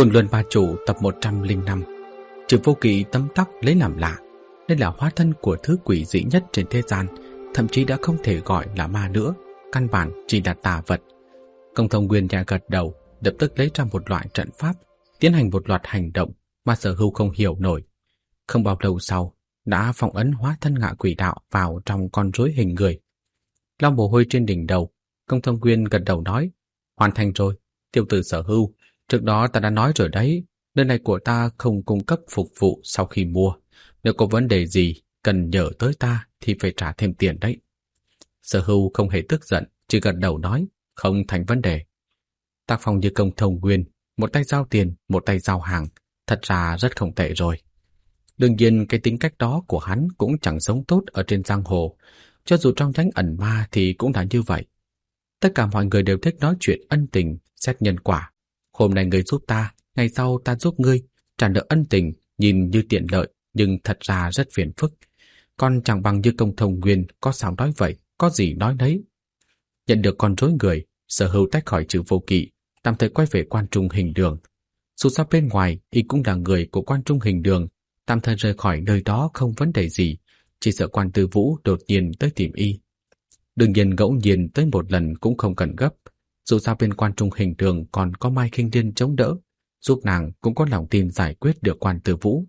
Côn Luân Ba Chủ tập 105. Trừ Vô Kỵ tấm tắc lấy làm lạ, nên là hóa thân của thứ quỷ dị nhất trên thế gian, thậm chí đã không thể gọi là ma nữa, căn bản chỉ là tà vật. Công Thông Nguyên nhẹ gật đầu, lập tức lấy ra một loại trận pháp, tiến hành một loạt hành động mà Sở Hưu không hiểu nổi. Không bao lâu sau, đã phong ấn hóa thân ngạ quỷ đạo vào trong con rối hình người. Lau mồ hôi trên đỉnh đầu, Công Thông Nguyên gật đầu nói: hoàn thành rồi, tiểu tử Sở Hưu. Trước đó ta đã nói rồi đấy, nơi này của ta không cung cấp phục vụ sau khi mua. Nếu có vấn đề gì cần nhờ tới ta thì phải trả thêm tiền đấy. Sở Hưu không hề tức giận, chỉ gật đầu nói: không thành vấn đề. Tác phong như Công Thông Nguyên, một tay giao tiền, một tay giao hàng, thật ra rất không tệ rồi. Đương nhiên cái tính cách đó của hắn cũng chẳng sống tốt ở trên giang hồ, cho dù trong nhánh ẩn ma thì cũng là như vậy. Tất cả mọi người đều thích nói chuyện ân tình, xét nhân quả. Hôm nay ngươi giúp ta, ngày sau ta giúp ngươi, trả nợ ân tình nhìn như tiện lợi nhưng thật ra rất phiền phức. Còn chẳng bằng như Công Thông Nguyên, có sao nói vậy, có gì nói đấy. Nhận được con rối người, Sở Hưu tách khỏi Trừ Vô Kỵ, tạm thời quay về Quan Trung Hình Đường. Dù sao bên ngoài y cũng là người của Quan Trung Hình Đường, tạm thời rời khỏi nơi đó không vấn đề gì, chỉ sợ Quan Tư Vũ đột nhiên tới tìm y. Đương nhiên ngẫu nhiên tới một lần cũng không cần gấp, dù sao bên Quan Trung Hình Đường còn có Mai Khinh Điên chống đỡ, giúp nàng cũng có lòng tin giải quyết được Quan Tư Vũ.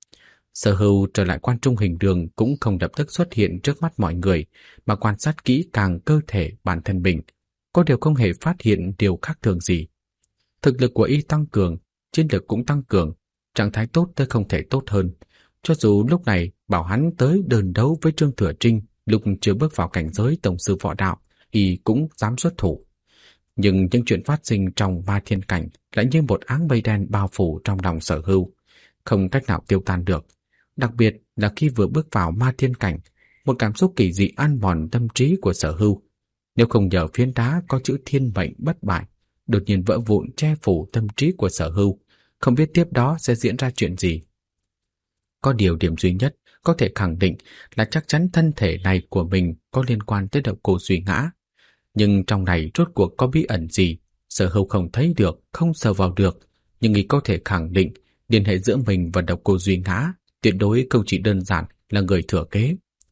Sở Hưu trở lại Quan Trung Hình Đường cũng không lập tức xuất hiện trước mắt mọi người, mà quan sát kỹ càng cơ thể bản thân mình, có điều không hề phát hiện điều khác thường gì. Thực lực của y tăng cường, chiến lực cũng tăng cường, trạng thái tốt tới không thể tốt hơn. Cho dù lúc này bảo hắn tới đơn đấu với Trương Thừa Trinh, lúc chưa bước vào cảnh giới tổng sư võ đạo, y cũng dám xuất thủ. Nhưng những chuyện phát sinh trong Ma Thiên Cảnh lại như một áng mây đen bao phủ trong lòng Sở Hưu, không cách nào tiêu tan được. Đặc biệt là khi vừa bước vào Ma Thiên Cảnh, một cảm xúc kỳ dị ăn mòn tâm trí của Sở Hưu. Nếu không nhờ phiến đá có chữ thiên mệnh bất bại đột nhiên vỡ vụn che phủ tâm trí của Sở Hưu, không biết tiếp đó sẽ diễn ra chuyện gì. Có điều điểm duy nhất có thể khẳng định là chắc chắn thân thể này của mình có liên quan tới Độc Cô Duy Ngã. Nhưng trong này rốt cuộc có bí ẩn gì, Sở Hưu không thấy được, không sờ vào được, nhưng y có thể khẳng định liên hệ giữa mình và Độc Cô Duy Ngã tuyệt đối không chỉ đơn giản là người thừa kế.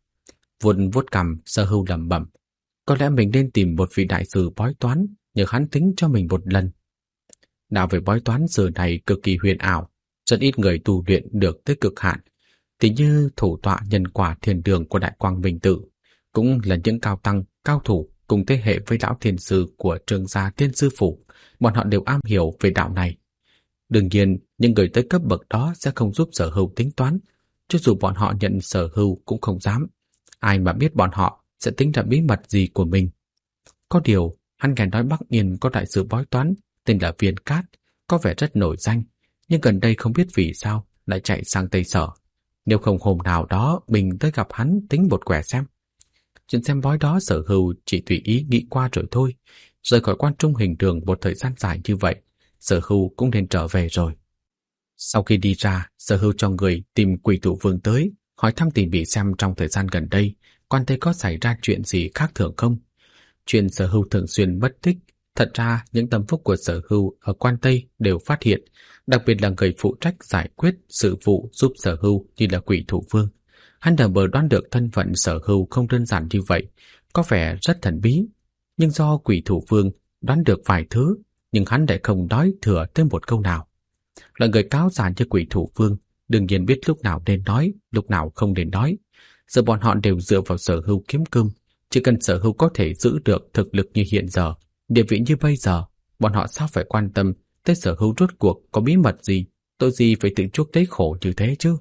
Vuốt cằm, Sở Hưu lẩm bẩm, có lẽ mình nên tìm một vị đại sư bói toán, nhờ hắn tính cho mình một lần. Đạo về bói toán giờ này cực kỳ huyền ảo, rất ít người tu luyện được tới cực hạn. Thì như thủ tọa nhân quả thiên đường của Đại Quang Minh Tự, cũng là những cao tăng, cao thủ cùng thế hệ với lão thiên sư của Trường Gia Tiên Sư Phủ, bọn họ đều am hiểu về đạo này. Đương nhiên, những người tới cấp bậc đó sẽ không giúp Sở Hưu tính toán, cho dù bọn họ nhận Sở Hưu cũng không dám. Ai mà biết bọn họ sẽ tính ra bí mật gì của mình. Có điều, hắn nghe nói Bắc Yên có đại sư bói toán tên là Viên Cát, có vẻ rất nổi danh, nhưng gần đây không biết vì sao lại chạy sang Tây Sở. Nếu không hôm nào đó mình tới gặp hắn tính một quẻ xem. Chuyện xem bói đó Sở Hưu chỉ tùy ý nghĩ qua rồi thôi. Rời khỏi Quan Trung Hình Đường một thời gian dài như vậy, Sở Hưu cũng nên trở về rồi. Sau khi đi ra, Sở Hưu cho người tìm Quỷ Thủ Vương tới, hỏi thăm tỉ mỉ xem trong thời gian gần đây Quan Tây có xảy ra chuyện gì khác thường không. Chuyện Sở Hưu thường xuyên mất tích, thật ra những tâm phúc của Sở Hưu ở Quan Tây đều phát hiện, đặc biệt là người phụ trách giải quyết sự vụ giúp Sở Hưu như là Quỷ Thủ Vương. Hắn đã bờ đoán được thân phận Sở Hưu không đơn giản như vậy, có vẻ rất thần bí. Nhưng do Quỷ Thủ Vương đoán được vài thứ, nhưng hắn lại không nói thừa thêm một câu nào. Là người cáo già như Quỷ Thủ Vương, đương nhiên biết lúc nào nên nói, lúc nào không nên nói. Giờ bọn họ đều dựa vào Sở Hưu kiếm cơm, chỉ cần Sở Hưu có thể giữ được thực lực như hiện giờ, địa vị như bây giờ, bọn họ sao phải quan tâm tới Sở Hưu rốt cuộc có bí mật gì, tội gì phải tự chuốc lấy khổ như thế chứ.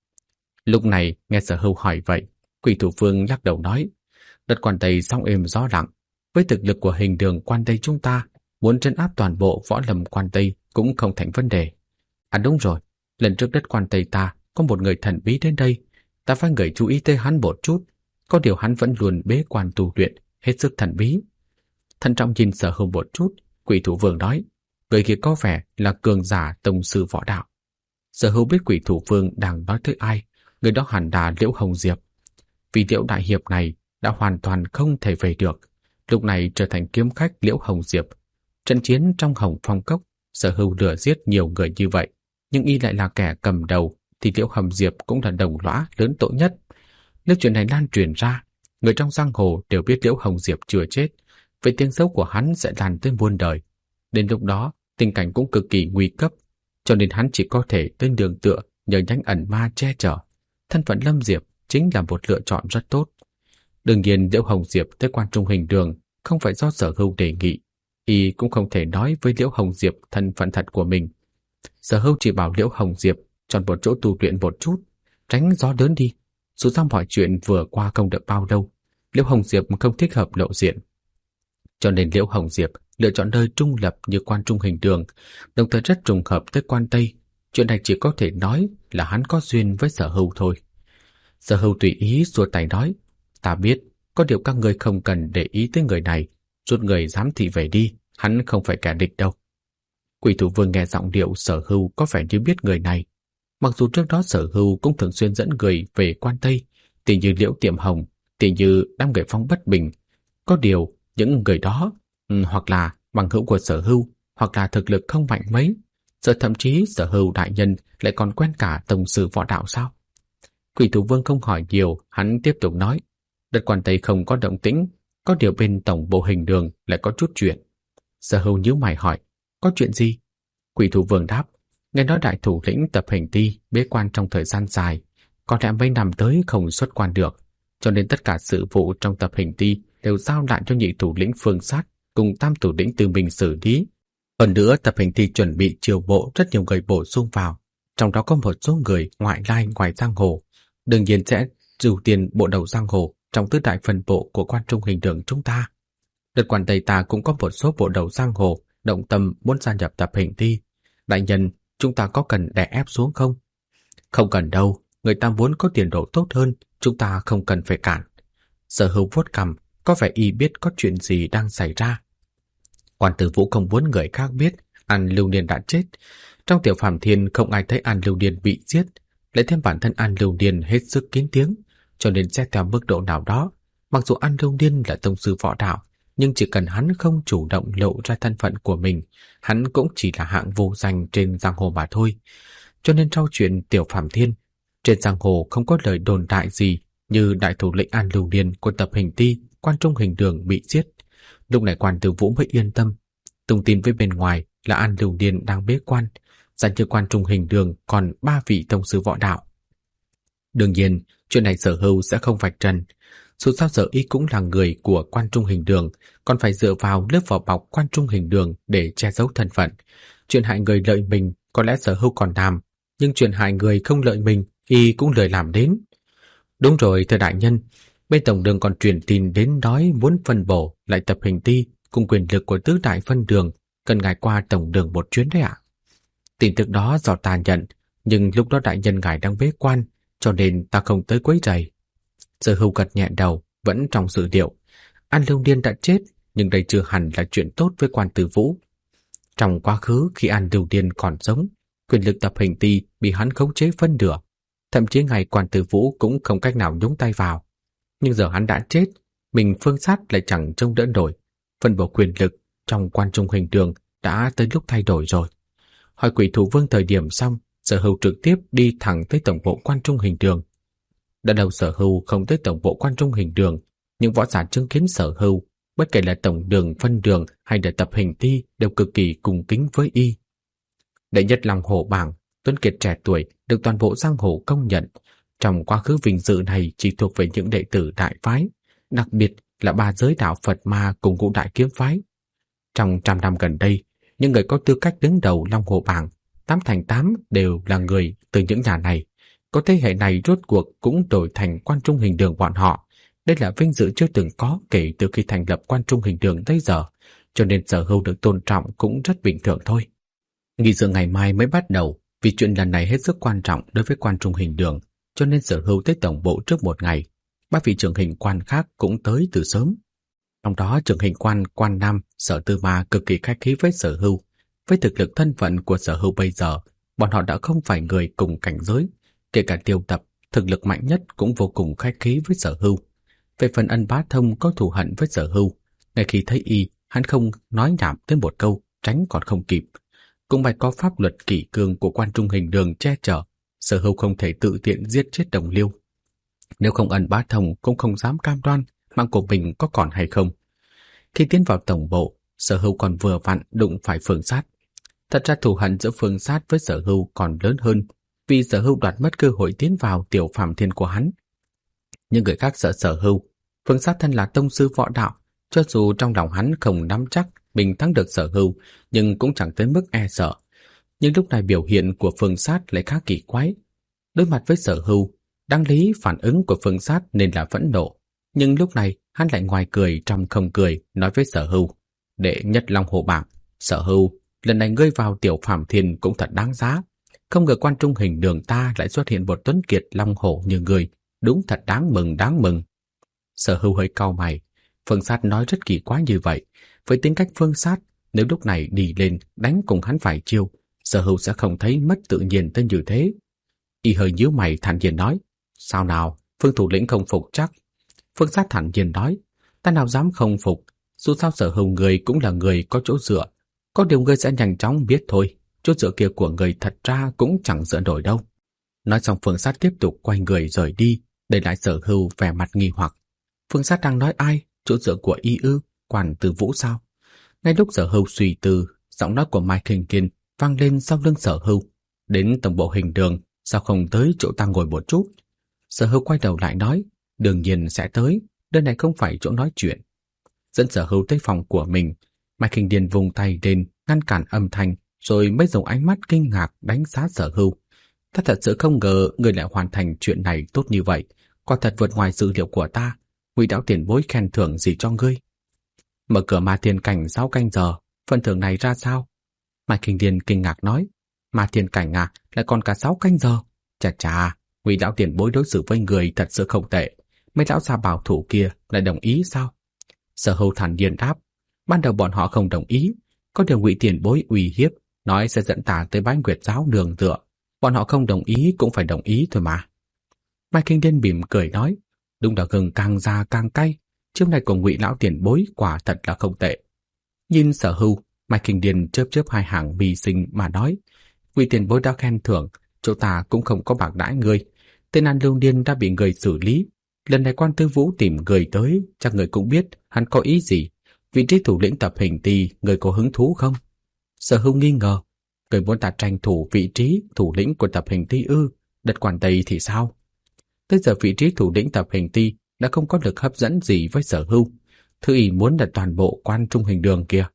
Lúc này nghe Sở Hưu hỏi vậy, Quỷ Thủ Vương lắc đầu nói, đất Quan Tây sóng êm gió lặng, với thực lực của Hình Đường Quan Tây chúng ta, muốn trấn áp toàn bộ võ lâm Quan Tây cũng không thành vấn đề. À đúng rồi, lần trước đất Quan Tây ta có một người thần bí đến đây, ta phải người chú ý tới hắn một chút, có điều hắn vẫn luôn bế quan tu luyện, hết sức thần bí. Thận trọng nhìn Sở Hưu một chút, Quỷ Thủ Vương nói, người kia có vẻ là cường giả tông sư võ đạo. Sở Hưu biết Quỷ Thủ Vương đang nói tới ai, người đó hẳn là Liễu Hồng Diệp. Vì Liễu đại hiệp này đã hoàn toàn không thể về được, lúc này trở thành kiếm khách Liễu Hồng Diệp. Trận chiến trong Hồng Phong Cốc, Sở Hưu lừa giết nhiều người như vậy, nhưng y lại là kẻ cầm đầu, thì Liễu Hồng Diệp cũng là đồng lõa lớn tội nhất. Nếu chuyện này lan truyền ra, người trong giang hồ đều biết Liễu Hồng Diệp chưa chết, vậy tiếng xấu của hắn sẽ lan tới muôn đời. Đến lúc đó, tình cảnh cũng cực kỳ nguy cấp, cho nên hắn chỉ có thể tên đường tựa nhờ nhánh ẩn ma che chở. Thân phận Lâm Diệp chính là một lựa chọn rất tốt. Đương nhiên Liễu Hồng Diệp tới Quan Trung Hình Đường không phải do Sở Hưu đề nghị, y cũng không thể nói với Liễu Hồng Diệp thân phận thật của mình. Sở Hưu chỉ bảo Liễu Hồng Diệp chọn một chỗ tu luyện một chút, tránh gió lớn đi. Dù sao mọi chuyện vừa qua không được bao lâu, Liễu Hồng Diệp không thích hợp lộ diện. Cho nên Liễu Hồng Diệp lựa chọn nơi trung lập như Quan Trung Hình Đường, đồng thời rất trùng hợp tới Quan Tây. Chuyện này chỉ có thể nói là hắn có duyên với Sở Hưu thôi. Sở Hưu tùy ý xua tay nói, ta biết, có điều các người không cần để ý tới người này, rút người giám thị về đi, hắn không phải kẻ địch đâu. Quỷ Thủ Vương nghe giọng điệu Sở Hưu có vẻ như biết người này. Mặc dù trước đó Sở Hưu cũng thường xuyên dẫn người về Quan Tây, tỉ như Liễu Tiệm Hồng, tỉ như Đam Nghệ Phong bất bình. Có điều, những người đó hoặc là bằng hữu của Sở Hưu, hoặc là thực lực không mạnh mấy. Giờ thậm chí Sở Hưu đại nhân lại còn quen cả tổng sư võ đạo sao? Quỷ Thủ Vương không hỏi nhiều, hắn tiếp tục nói, đất Quan Tây không có động tĩnh, có điều bên tổng bộ Hình Đường lại có chút chuyện. Sở Hưu nhíu mày hỏi, có chuyện gì? Quỷ Thủ Vương đáp, nghe nói đại thủ lĩnh Tập Hình Ti bế quan trong thời gian dài, có lẽ mấy năm tới không xuất quan được, cho nên tất cả sự vụ trong Tập Hình Ti đều giao lại cho nhị thủ lĩnh Phương Sát cùng tam thủ lĩnh Từ Mình xử lý. Hơn nữa, Tập Hình Ti chuẩn bị chiêu bộ rất nhiều người bổ sung vào, trong đó có một số người ngoại lai ngoài giang hồ, đương nhiên sẽ ưu tiên bộ đầu giang hồ trong tứ đại phân bộ của Quan Trung Hình Đường chúng ta. Đất Quan Tây ta cũng có một số bộ đầu giang hồ động tâm muốn gia nhập Tập Hình Ti. Đại nhân, chúng ta có cần đè ép xuống không? Không cần đâu, người ta muốn có tiền đồ tốt hơn, chúng ta không cần phải cản. Sở Hưu vuốt cằm, có vẻ y biết có chuyện gì đang xảy ra. Quan Tử Vũ không muốn người khác biết An Lưu Niên đã chết. Trong Tiểu Phàm Thiên không ai thấy An Lưu Niên bị giết, lại thêm bản thân An Lưu Niên hết sức kín tiếng, cho nên xét theo mức độ nào đó, mặc dù An Lưu Niên là tông sư võ đạo, nhưng chỉ cần hắn không chủ động lộ ra thân phận của mình, hắn cũng chỉ là hạng vô danh trên giang hồ mà thôi. Cho nên sau chuyện Tiểu Phàm Thiên, trên giang hồ không có lời đồn đại gì như đại thủ lĩnh An Lưu Niên của Tập Hình Ti, Quan Trung Hình Đường bị giết. Lúc này Quan Tử Vũ mới yên tâm. Tung tin với bên ngoài là An Lưu Niên đang bế quan, dành cho Quan Trung Hình Đường còn 3 vị tông sư võ đạo. Đương nhiên, chuyện này Sở Hưu sẽ không vạch trần. Dù sao Sở Y cũng là người của Quan Trung Hình Đường, còn phải dựa vào lớp vỏ bọc Quan Trung Hình Đường để che giấu thân phận. Chuyện hại người lợi mình có lẽ Sở Hưu còn làm, nhưng chuyện hại người không lợi mình y cũng lười làm đến. Đúng rồi, thưa đại nhân, bên tổng đường còn truyền tin đến nói muốn phân bổ lại Tập Hình Ti cùng quyền lực của tứ đại phân đường, cần ngài qua tổng đường một chuyến đấy ạ. Tin tức đó do ta nhận, nhưng lúc đó đại nhân ngài đang bế quan, cho nên ta không tới quấy rầy. Sở Hưu gật nhẹ đầu, vẫn trong dự liệu. An Lưu Niên đã chết, nhưng đây chưa hẳn là chuyện tốt với Quan Tử Vũ. Trong quá khứ khi An Lưu Niên còn sống, quyền lực Tập Hình Ti bị hắn khống chế phân nửa, thậm chí ngay Quan Tử Vũ cũng không cách nào nhúng tay vào. Nhưng giờ hắn đã chết, mình Phương Sát lại chẳng trông đỡ nổi. Phân bổ quyền lực trong Quan Trung Hình Đường đã tới lúc thay đổi rồi. Hỏi Quỷ Thủ Vương thời điểm xong, Sở Hưu trực tiếp đi thẳng tới tổng bộ Quan Trung Hình Đường. Đã đầu Sở Hưu không tới tổng bộ Quan Trung Hình Đường, nhưng võ giả chứng kiến Sở Hưu, bất kể là tổng đường, phân đường hay là Tập Hình Ti đều cực kỳ cung kính với y. Đệ nhất Long Hổ Bảng, tuấn kiệt trẻ tuổi được toàn bộ giang hồ công nhận. Trong quá khứ vinh dự này chỉ thuộc về những đệ tử đại phái, đặc biệt là 3 giới đạo Phật Ma cùng ngũ đại kiếm phái. Trong 100 năm gần đây, những người có tư cách đứng đầu Long Hồ Bảng 8 thành 8 đều là người từ những nhà này. Có thế hệ này rốt cuộc cũng đổi thành Quan Trung Hình Đường bọn họ. Đây là vinh dự chưa từng có kể từ khi thành lập Quan Trung Hình Đường tới giờ, cho nên Sở Hưu được tôn trọng cũng rất bình thường thôi. Nghị sự ngày mai mới bắt đầu, vì chuyện lần này hết sức quan trọng đối với Quan Trung Hình Đường, cho nên Sở Hưu tới tổng bộ trước một ngày. 3 vị trưởng hình quan khác cũng tới từ sớm. Trong đó trưởng hình quan Quan Nam Sở Tư Ma cực kỳ khách khí với Sở Hưu. Với thực lực thân phận của Sở Hưu bây giờ, bọn họ đã không phải người cùng cảnh giới. Kể cả Tiêu Tập, thực lực mạnh nhất cũng vô cùng khách khí với Sở Hưu. Về phần Ân Bá Thông có thù hận với Sở Hưu, ngay khi thấy y, hắn không nói nhảm tới một câu, tránh còn không kịp. cũng phải có pháp luật kỷ cương của Quan Trung Hình Đường che chở, Sở Hưu không thể tự tiện giết chết đồng liêu. Nếu không Ân Bá Thông cũng không dám cam đoan mạng của mình có còn hay không. Khi tiến vào tổng bộ, Sở Hưu còn vừa vặn đụng phải Phương Sát. Thật ra thù hận giữa Phương Sát với Sở Hưu còn lớn hơn, vì Sở Hưu đoạt mất cơ hội tiến vào tiểu phàm thiên của hắn. Nhưng người khác sợ Sở Hưu, Phương Sát thân là tông sư võ đạo, cho dù trong lòng hắn không nắm chắc mình thắng được Sở Hưu, nhưng cũng chẳng tới mức e sợ. Nhưng lúc này biểu hiện của Phương Sát lại khá kỳ quái. Đối mặt với Sở Hưu, đáng lý phản ứng của Phương Sát nên là phẫn nộ, nhưng lúc này hắn lại ngoài cười trong không cười, nói với Sở Hưu: "Đệ nhất Long Hổ Bảng, Sở Hưu, lần này ngươi vào tiểu phàm thiên cũng thật đáng giá. Không ngờ Quan Trung Hình Đường ta lại xuất hiện một tuấn kiệt long hổ như ngươi, đúng thật đáng mừng, đáng mừng." Sở Hưu hơi cau mày. Phương Sát nói rất kỳ quái như vậy. Với tính cách Phương Sát, nếu lúc này đi lên đánh cùng hắn vài chiêu, Sở Hưu sẽ không thấy mất tự nhiên tới như thế. Y hơi nhíu mày thản nhiên nói: "Sao nào, Phương thủ lĩnh không phục chắc?" Phương Sát thản nhiên nói: "Ta nào dám không phục, dù sao Sở Hưu người cũng là người có chỗ dựa. Có điều ngươi sẽ nhanh chóng biết thôi, chỗ dựa kia của người thật ra cũng chẳng dựa nổi đâu." Nói xong Phương Sát tiếp tục quay người rời đi, để lại Sở Hưu vẻ mặt nghi hoặc. Phương Sát đang nói ai? Chỗ dựa của y ư? Quản Tư Vũ sao? Ngay lúc Sở Hưu suy tư, giọng nói của Mai Kinh Thiên vang lên sau lưng Sở Hưu: "Đến tổng bộ Hình Đường, sao không tới chỗ ta ngồi một chút?" Sở Hưu quay đầu lại nói: "Đương nhiên sẽ tới, nơi này không phải chỗ nói chuyện." Dẫn Sở Hưu tới phòng của mình, Mai Kinh Thiên vùng tay lên ngăn cản âm thanh, rồi mới dùng ánh mắt kinh ngạc đánh giá Sở Hưu. "Ta thật sự không ngờ người lại hoàn thành chuyện này tốt như vậy, quả thật vượt ngoài dự liệu của ta. Ngụy đạo tiền bối khen thưởng gì cho ngươi?" "Mở cửa Ma Thiên Cảnh 6 canh giờ, phần thưởng này ra sao?" Mai Kinh Thiên kinh ngạc nói: "Ma Thiên Cảnh à, lại còn cả 6 canh giờ? Chà chà, Ngụy đạo tiền bối đối xử với người thật sự không tệ. Mấy lão già bảo thủ kia lại đồng ý sao?" Sở Hưu thản nhiên đáp: "Ban đầu bọn họ không đồng ý, có điều Ngụy tiền bối uy hiếp, nói sẽ dẫn ta tới Bái Nguyệt giáo nương tựa. Bọn họ không đồng ý cũng phải đồng ý thôi mà." Mai Kinh Thiên mỉm cười nói: "Đúng là gừng càng già càng cay, chiêu này của Ngụy lão tiền bối quả thật là không tệ." Nhìn Sở Hưu, Mai Kinh Thiên chớp chớp hai hàng mi xinh mà nói: "Ngụy tiền bối đã khen thưởng, chỗ ta cũng không có bạc đãi ngươi. Tên An Lưu Điên đã bị người xử lý. Lần này Quan Tư Vũ tìm người tới, chắc người cũng biết hắn có ý gì. Vị trí thủ lĩnh tập hình ty, người có hứng thú không?" Sở Hưu nghi ngờ: "Người muốn ta tranh thủ vị trí thủ lĩnh của tập hình ty ư? Đất Quan Tây thì sao?" Tới giờ vị trí thủ lĩnh tập hình ty đã không có lực hấp dẫn gì với Sở Hưu. Thư ý muốn là toàn bộ Quan Trung Hình Đường kia.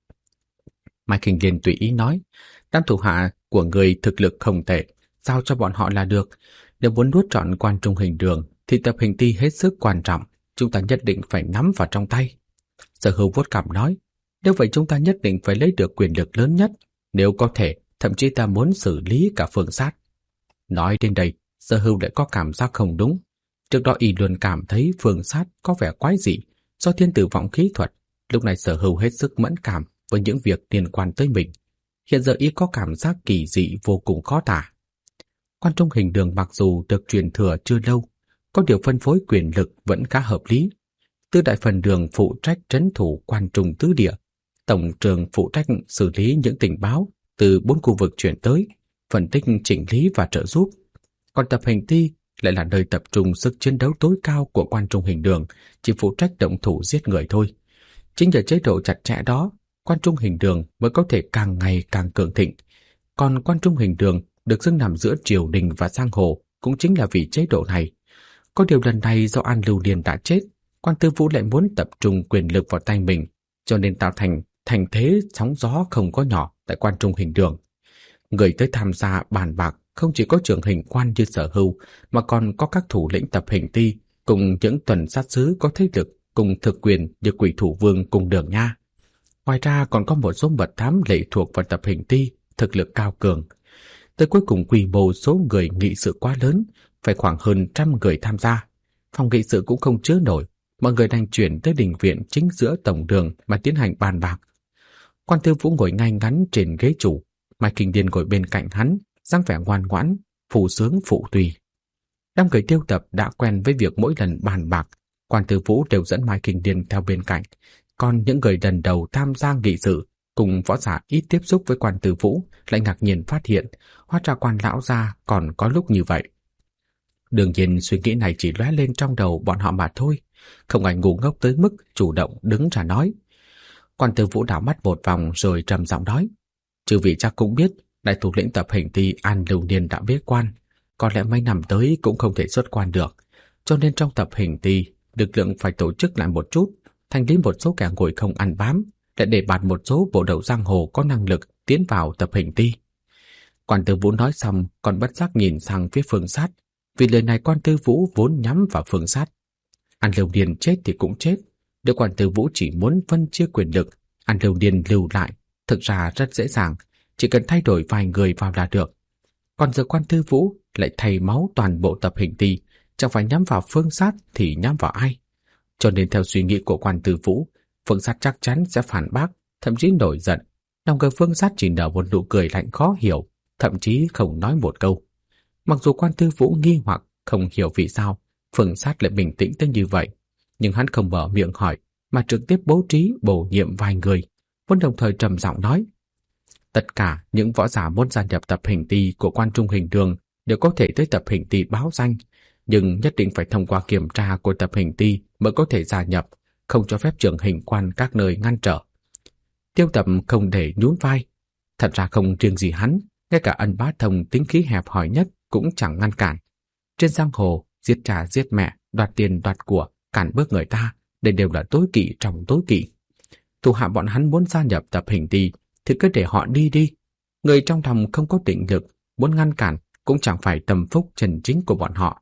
Mai Kinh Thiên tùy ý nói: "Đám thủ hạ của người thực lực không tệ, giao cho bọn họ là được. Nếu muốn nuốt trọn Quan Trung Hình Đường thì tập hình ty hết sức quan trọng, chúng ta nhất định phải nắm vào trong tay." Sở Hưu vuốt cằm nói: "Nếu vậy chúng ta nhất định phải lấy được quyền lực lớn nhất, nếu có thể, thậm chí ta muốn xử lý cả Phương Sát." Nói đến đây, Sở Hưu lại có cảm giác không đúng. Trước đó y luôn cảm thấy Phương Sát có vẻ quái dị, do thiên tử vọng khí thuật. Lúc này Sở Hưu hết sức mẫn cảm với những việc liên quan tới mình. Hiện giờ y có cảm giác kỳ dị vô cùng khó tả. Quan Trung Hình Đường mặc dù được truyền thừa chưa lâu, có điều phân phối quyền lực vẫn khá hợp lý. Tư đại phần đường phụ trách trấn thủ Quan Trung tứ địa, tổng trường phụ trách xử lý những tình báo từ 4 khu vực chuyển tới, phân tích chỉnh lý và trợ giúp. Còn tập hình ty lại là nơi tập trung sức chiến đấu tối cao của Quan Trung Hình Đường, chỉ phụ trách động thủ giết người thôi. Chính nhờ chế độ chặt chẽ đó, Quan Trung Hình Đường mới có thể càng ngày càng cường thịnh. Còn Quan Trung Hình Đường được xưng nằm giữa triều đình và giang hồ cũng chính là vì chế độ này. Có điều lần này do An Lưu Điền đã chết, Quan Tư Vũ lại muốn tập trung quyền lực vào tay mình, cho nên tạo thành thế sóng gió không có nhỏ tại Quan Trung Hình Đường. Người tới tham gia bàn bạc không chỉ có trưởng hình quan như Sở Hưu, mà còn có các thủ lĩnh tập hình ty cùng những tuần sát sứ có thế lực cùng thực quyền như Quỷ Thủ Vương cùng Đường Nha. Ngoài ra còn có một số mật thám lệ thuộc vào tập hình ty, thực lực cao cường. Tới cuối cùng quy mô số người nghị sự quá lớn, phải khoảng hơn 100 người tham gia. Phòng nghị sự cũng không chứa nổi, mọi người đành chuyển tới đình viện chính giữa tổng đường mà tiến hành bàn bạc. Quan Tư Vũ ngồi ngay ngắn trên ghế chủ, Mai Kinh Thiên ngồi bên cạnh hắn, dáng vẻ ngoan ngoãn, phụ sướng phụ tùy. Đám người tiêu tập đã quen với việc mỗi lần bàn bạc, Quan Tư Vũ đều dẫn Mai Kinh Thiên theo bên cạnh, còn những người lần đầu tham gia nghị sự cùng võ giả ít tiếp xúc với Quan Tư Vũ lại ngạc nhiên phát hiện, hóa ra Quan lão gia còn có lúc như vậy. Đương nhiên suy nghĩ này chỉ lóe lên trong đầu bọn họ mà thôi, không ai ngu ngốc tới mức chủ động đứng ra nói. Quan Tư Vũ đảo mắt một vòng rồi trầm giọng nói, chư vị chắc cũng biết, đại thủ lĩnh tập hình ti An Lưu Niên đã bế quan, có lẽ mấy năm tới cũng không thể xuất quan được, cho nên trong tập hình ti, lực lượng phải tổ chức lại một chút, thành lý một số kẻ ngồi không ăn bám, để bạt một số bộ đầu giang hồ có năng lực tiến vào tập hình ti. Quan Tư Vũ nói xong còn bất giác nhìn sang phía Phương Sát, vì lời này Quan Tư Vũ vốn nhắm vào Phương Sát. An Lưu Niên chết thì cũng chết, nếu Quan Tư Vũ chỉ muốn phân chia quyền lực, An Lưu Niên lưu lại, thực ra rất dễ dàng, chỉ cần thay đổi vài người vào là được. Còn giờ Quan Tư Vũ lại thay máu toàn bộ tập hình ti, chẳng phải nhắm vào Phương Sát thì nhắm vào ai? Cho nên theo suy nghĩ của Quan Tư Vũ, Phương Sát chắc chắn sẽ phản bác, thậm chí nổi giận. Lòng người Phương Sát chỉ nở một nụ cười lạnh khó hiểu, thậm chí không nói một câu. Mặc dù Quan Tư Vũ nghi hoặc không hiểu vì sao Phương Sát lại bình tĩnh tới như vậy, nhưng hắn không mở miệng hỏi, mà trực tiếp bố trí bổ nhiệm vài người, vẫn đồng thời trầm giọng nói: tất cả những võ giả muốn gia nhập tập hình ti của Quan Trung Hình Đường đều có thể tới tập hình ti báo danh, nhưng nhất định phải thông qua kiểm tra của tập hình ti mới có thể gia nhập, không cho phép trưởng hình quan các nơi ngăn trở. Tiêu Tập không để nhún vai. Thật ra không riêng gì hắn, ngay cả Ân Bá Thông tính khí hẹp hòi nhất cũng chẳng ngăn cản. Trên giang hồ, giết cha giết mẹ, đoạt tiền đoạt của, cản bước người ta, đây đều là tối kỵ trong tối kỵ. Thủ hạ bọn hắn muốn gia nhập tập hình ti thì cứ để họ đi đi. Người trong lòng không có định lực, muốn ngăn cản cũng chẳng phải tâm phúc chân chính của bọn họ.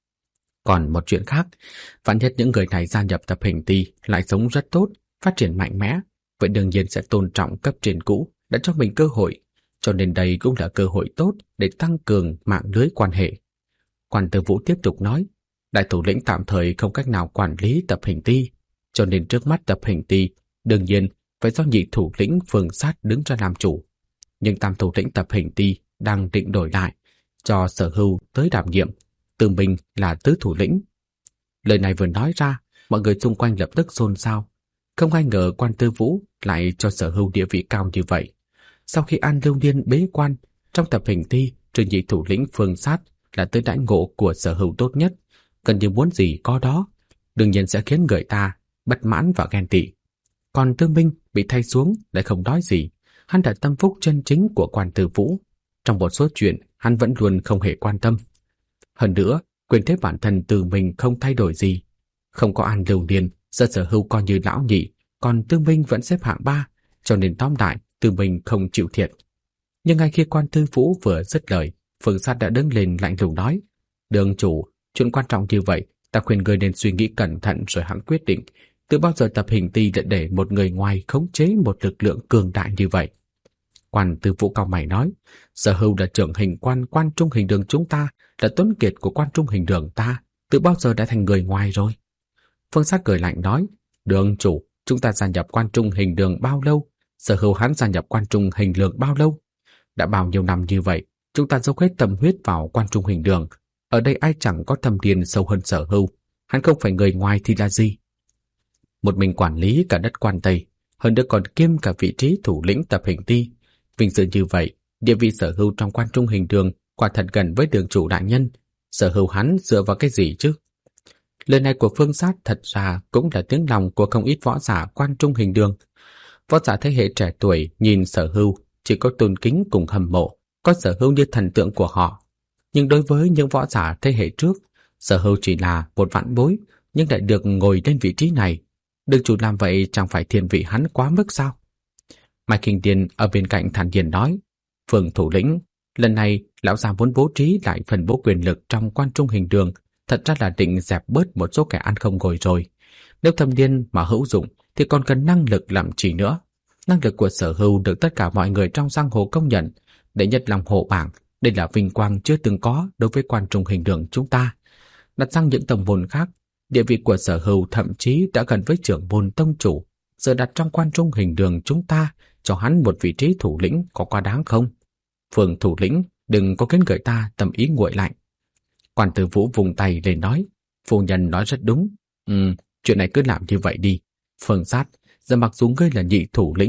Còn một chuyện khác, vạn nhất những người này gia nhập tập hình ti lại sống rất tốt, phát triển mạnh mẽ, vậy đương nhiên sẽ tôn trọng cấp trên cũ đã cho mình cơ hội, cho nên đây cũng là cơ hội tốt để tăng cường mạng lưới quan hệ. Quan Tư Vũ tiếp tục nói, đại thủ lĩnh tạm thời không cách nào quản lý tập hình ti, cho nên trước mắt tập hình ti đương nhiên phải do nhị thủ lĩnh Phương Sát đứng ra làm chủ. Nhưng tam thủ lĩnh tập hình ti đang định đổi lại, cho Sở Hưu tới đảm nhiệm, tự mình là tứ thủ lĩnh. Lời này vừa nói ra, mọi người xung quanh lập tức xôn xao. Không ai ngờ Quan Tư Vũ lại cho Sở Hưu địa vị cao như vậy. Sau khi An Lưu Niên bế quan, trong tập hình ti, trừ nhị thủ lĩnh Phương Sát là tới đãi ngộ của Sở Hưu tốt nhất, gần như muốn gì có đó, đương nhiên sẽ khiến người ta bất mãn và ghen tị. Còn Tư Minh bị thay xuống lại không nói gì, hắn là tâm phúc chân chính của Quan Tư Vũ. Trong một số chuyện, hắn vẫn luôn không hề quan tâm. Hơn nữa, quyền thế bản thân Tư Minh không thay đổi gì. Không có An Lưu Niên, Sở Hưu coi như lão nhị, còn Tư Minh vẫn xếp hạng 3, cho nên tóm lại Tư Minh không chịu thiệt. Nhưng ngay khi Quan Tư Vũ vừa dứt lời, Phương Sát đã đứng lên lạnh lùng nói, đường chủ, chuyện quan trọng như vậy, ta khuyên người nên suy nghĩ cẩn thận rồi hãng quyết định. Từ bao giờ tập hình ti lại để một người ngoài khống chế một lực lượng cường đại như vậy? Quan Tư Vũ cau mày nói, Sở Hưu là trưởng hình quan Quan Trung Hình Đường chúng ta, là tuấn kiệt của Quan Trung Hình Đường ta, từ bao giờ đã thành người ngoài rồi? Phương Sát cười lạnh nói, đường chủ, chúng ta gia nhập Quan Trung Hình Đường bao lâu? Sở Hưu hắn gia nhập Quan Trung Hình Đường bao lâu? Đã bao nhiêu năm như vậy, chúng ta dốc hết tâm huyết vào Quan Trung Hình Đường. Ở đây ai chẳng có thâm điền sâu hơn Sở Hưu, hắn không phải người ngoài thì là gì? Một mình quản lý cả đất Quan Tây, hơn nữa còn kiêm cả vị trí thủ lĩnh tập hình ti. Vinh dự như vậy, địa vị Sở Hưu trong Quan Trung Hình Đường quả thật gần với đường chủ đại nhân. Sở Hưu hắn dựa vào cái gì chứ? Lời này của Phương Sát thật ra cũng là tiếng lòng của không ít võ giả Quan Trung Hình Đường. Võ giả thế hệ trẻ tuổi nhìn Sở Hưu chỉ có tôn kính cùng hâm mộ, có Sở Hưu như thần tượng của họ. Nhưng đối với những võ giả thế hệ trước, Sở Hưu chỉ là một vạn bối, nhưng lại được ngồi lên vị trí này. Đường chủ làm vậy chẳng phải thiên vị hắn quá mức sao? Mai Kinh Điền ở bên cạnh thản nhiên nói, Phương thủ lĩnh, lần này lão già muốn bố trí lại phân bố quyền lực trong Quan Trung Hình Đường, thật ra là định dẹp bớt một số kẻ ăn không ngồi rồi. Nếu thâm niên mà hữu dụng thì còn cần năng lực làm chỉ nữa. Năng lực của Sở Hưu được tất cả mọi người trong giang hồ công nhận, đệ nhất lòng hộ bảng, đây là vinh quang chưa từng có đối với Quan Trung Hình Đường chúng ta. Đặt sang những tông môn khác, địa vị của Sở Hưu thậm chí đã gần với trưởng môn tông chủ, giờ đặt trong Quan Trung Hình Đường chúng ta, cho hắn một vị trí thủ lĩnh có quá đáng không? Phương thủ lĩnh, đừng có khiến người ta tâm ý nguội lạnh. Quan Tư Vũ vùng tay lên nói, phu nhân nói rất đúng. Chuyện này cứ làm như vậy đi. Phương Sát, giờ mặc dù ngươi là nhị thủ lĩnh,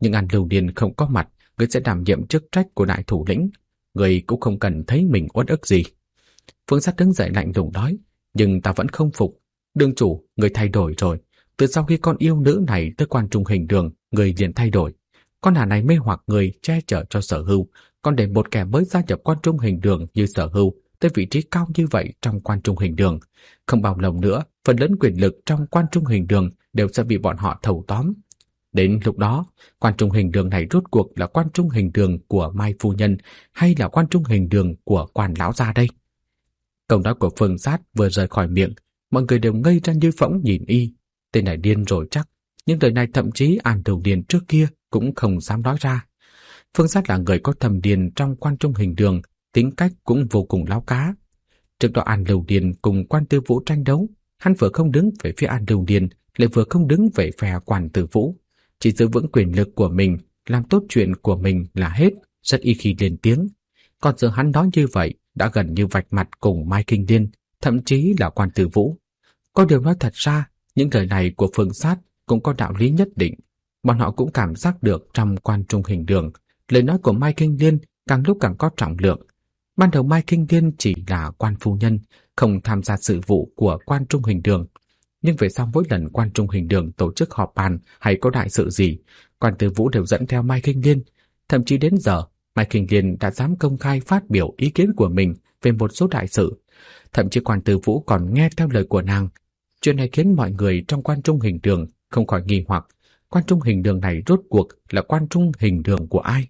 Nhưng An Lưu Điền không có mặt, người sẽ đảm nhiệm chức trách của đại thủ lĩnh. Người cũng không cần thấy mình uất ức gì. Phương Sát đứng dậy lạnh lùng nói, nhưng ta vẫn không phục. Đương chủ, người thay đổi rồi. Từ sau khi con yêu nữ này tới Quan Trung Hình Đường, người liền thay đổi. Con hà này mê hoặc người che chở cho Sở Hưu, còn để một kẻ mới gia nhập Quan Trung Hình Đường như Sở Hưu tới vị trí cao như vậy trong Quan Trung Hình Đường. Không bao lâu nữa, phần lớn quyền lực trong Quan Trung Hình Đường đều sẽ bị bọn họ thâu tóm. Đến lúc đó, Quan Trung Hình Đường này rốt cuộc là Quan Trung Hình Đường của Mai Phu Nhân hay là Quan Trung Hình Đường của Quan Lão gia đây? Câu nói của Phương Sát vừa rời khỏi miệng, mọi người đều ngây ra như phỗng nhìn y. Tên này điên rồi chắc, nhưng lời này thậm chí An Lưu Điền trước kia cũng không dám nói ra. Phương Sát là người có thâm điền trong Quan Trung Hình Đường, tính cách cũng vô cùng láo cá. Trước đó An Lưu Điền cùng Quan Tư Vũ tranh đấu, hắn vừa không đứng về phía An Lưu Điền, lại vừa không đứng về phe Quan Tư Vũ, chỉ giữ vững quyền lực của mình, làm tốt chuyện của mình là hết, rất ít khi lên tiếng. Còn giờ hắn nói như vậy đã gần như vạch mặt cùng Mai Kinh Điên, thậm chí là Quan Tư Vũ. Có điều nói thật ra, những lời này của Phương Sát cũng có đạo lý nhất định. Bọn họ cũng cảm giác được trong Quan Trung Hình Đường, lời nói của Mai Kinh Điên càng lúc càng có trọng lượng. Ban đầu Mai Kinh Điên chỉ là quan phu nhân, không tham gia sự vụ của Quan Trung Hình Đường. Nhưng về sau mỗi lần Quan Trung Hình Đường tổ chức họp bàn hay có đại sự gì, Quan Tư Vũ đều dẫn theo Mai Kinh Điên. Thậm chí đến giờ, Mai Kinh Điên đã dám công khai phát biểu ý kiến của mình về một số đại sự. Thậm chí Quan Tư Vũ còn nghe theo lời của nàng. Chuyện này khiến mọi người trong Quan Trung Hình Đường không khỏi nghi hoặc, Quan Trung Hình Đường này rốt cuộc là Quan Trung Hình Đường của ai?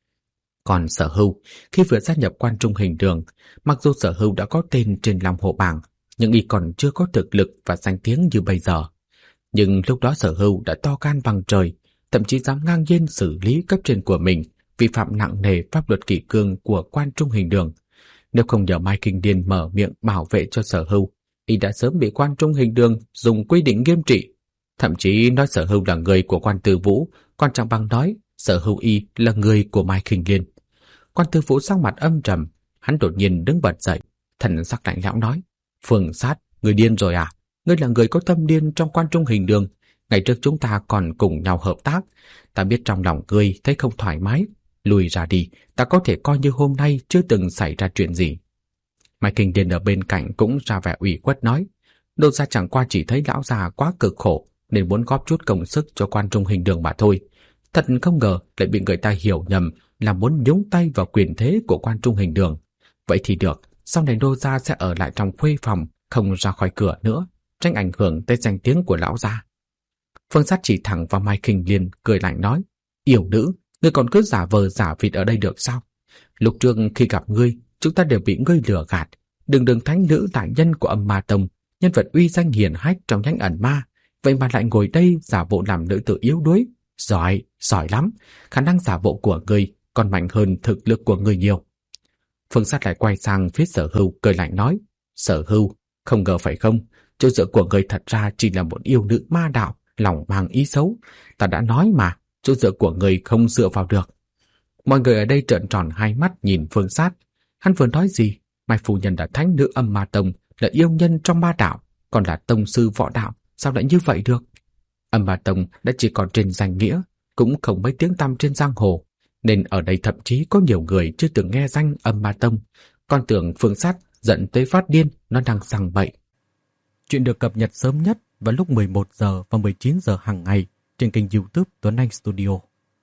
Còn Sở Hưu, khi vừa gia nhập Quan Trung Hình Đường, mặc dù Sở Hưu đã có tên trên Long Hổ bảng, nhưng y còn chưa có thực lực và danh tiếng như bây giờ. Nhưng lúc đó Sở Hưu đã to gan bằng trời, thậm chí dám ngang nhiên xử lý cấp trên của mình, vi phạm nặng nề pháp luật kỷ cương của Quan Trung Hình Đường. Nếu không nhờ Mai Kinh Điên mở miệng bảo vệ cho Sở Hưu, y đã sớm bị Quan Trung Hình Đường dùng quy định nghiêm trị. Thậm chí nói Sở Hưu là người của Quan Tư Vũ, còn chẳng bằng nói Sở Hưu y là người của Mai Kinh Điên. Quan Tư Vũ sắc mặt âm trầm, hắn đột nhiên đứng bật dậy, thần sắc lạnh lẽo nói: Phương Sát, người điên rồi à? Ngươi là người có tâm điên trong Quan Trung Hình Đường. Ngày trước chúng ta còn cùng nhau hợp tác. Ta biết trong lòng ngươi thấy không thoải mái. Lùi ra đi, ta có thể coi như hôm nay chưa từng xảy ra chuyện gì. Mai Kinh Điên ở bên cạnh cũng ra vẻ ủy khuất nói: Đô gia chẳng qua chỉ thấy lão già quá cực khổ nên muốn góp chút công sức cho Quan Trung Hình Đường mà thôi. Thật không ngờ lại bị người ta hiểu nhầm là muốn nhúng tay vào quyền thế của Quan Trung Hình Đường. Vậy thì được, sau này đô gia sẽ ở lại trong khuê phòng, không ra khỏi cửa nữa, tránh ảnh hưởng tới danh tiếng của lão gia. Phương Sát chỉ thẳng vào Mai Kinh Điên, cười lạnh nói: Yểu nữ, ngươi còn cứ giả vờ giả vịt ở đây được sao? Lúc trước khi gặp ngươi, chúng ta đều bị ngươi lừa gạt. Đường thánh nữ đại nhân của Âm Ma Tông, nhân vật uy danh hiển hách trong nhánh ẩn ma, vậy mà lại ngồi đây giả bộ làm nữ tử yếu đuối. Giỏi, giỏi lắm. Khả năng giả bộ của ngươi còn mạnh hơn thực lực của ngươi nhiều. Phương Sát lại quay sang phía Sở Hưu, cười lạnh nói: Sở Hưu, không ngờ phải không? Chỗ dựa của ngươi thật ra chỉ là một yêu nữ ma đạo, lòng mang ý xấu. Ta đã nói mà, chỗ dựa của ngươi không dựa vào được. Mọi người ở đây trợn tròn hai mắt nhìn Phương Sát. Hắn vừa nói gì? Mai phu nhân là thánh nữ Âm Ma Tông, là yêu nhân trong ma đạo, còn là tông sư võ đạo, sao lại như vậy được? Âm Ma Tông đã chỉ còn trên danh nghĩa, cũng không mấy tiếng tăm trên giang hồ, nên ở đây thậm chí có nhiều người chưa từng nghe danh Âm Ma Tông, còn tưởng Phương Sát giận tới phát điên, nó đang sằng bậy. Chuyện được cập nhật sớm nhất vào lúc 11 giờ và 19 giờ hàng ngày trên kênh YouTube Tuấn Anh Studio.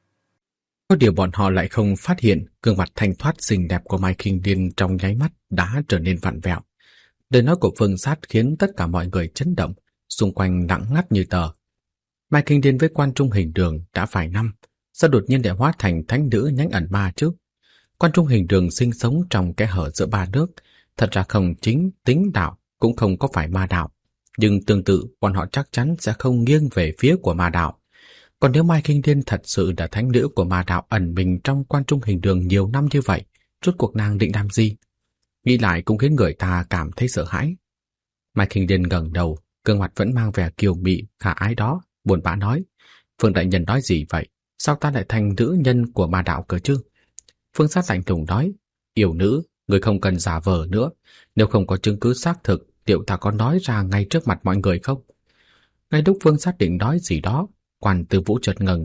Có điều bọn họ lại không phát hiện gương mặt thanh thoát xinh đẹp của Mai Kinh Điên trong nháy mắt đã trở nên vặn vẹo. Lời nói của Phương Sát khiến tất cả mọi người chấn động, xung quanh lặng ngắt như tờ. Mai Kinh Điên với Quan Trung Hình Đường đã vài năm, sao đột nhiên lại hóa thành thánh nữ nhánh ẩn ma chứ? Quan Trung Hình Đường sinh sống trong kẽ hở giữa ba nước, thật ra không chính tính đạo, cũng không có phải ma đạo, nhưng tương tự bọn họ chắc chắn sẽ không nghiêng về phía của ma đạo. Còn nếu Mai Kinh Điên thật sự là thánh nữ của ma đạo ẩn mình trong Quan Trung Hình Đường nhiều năm như vậy, rốt cuộc nàng định làm gì? Nghĩ lại cũng khiến người ta cảm thấy sợ hãi. Mai Kinh Điên ngẩng đầu, gương mặt vẫn mang vẻ kiều mị khả ái đó, buồn bã nói: Phương đại nhân nói gì vậy? Sao ta lại thành nữ nhân của ma đạo cơ chứ? Phương Sát lạnh lùng nói: Yêu nữ, người không cần giả vờ nữa. Nếu không có chứng cứ xác thực, liệu ta có nói ra ngay trước mặt mọi người không? Ngay lúc Phương Sát định nói gì đó, Quan Tư Vũ chợt ngẩng đầu,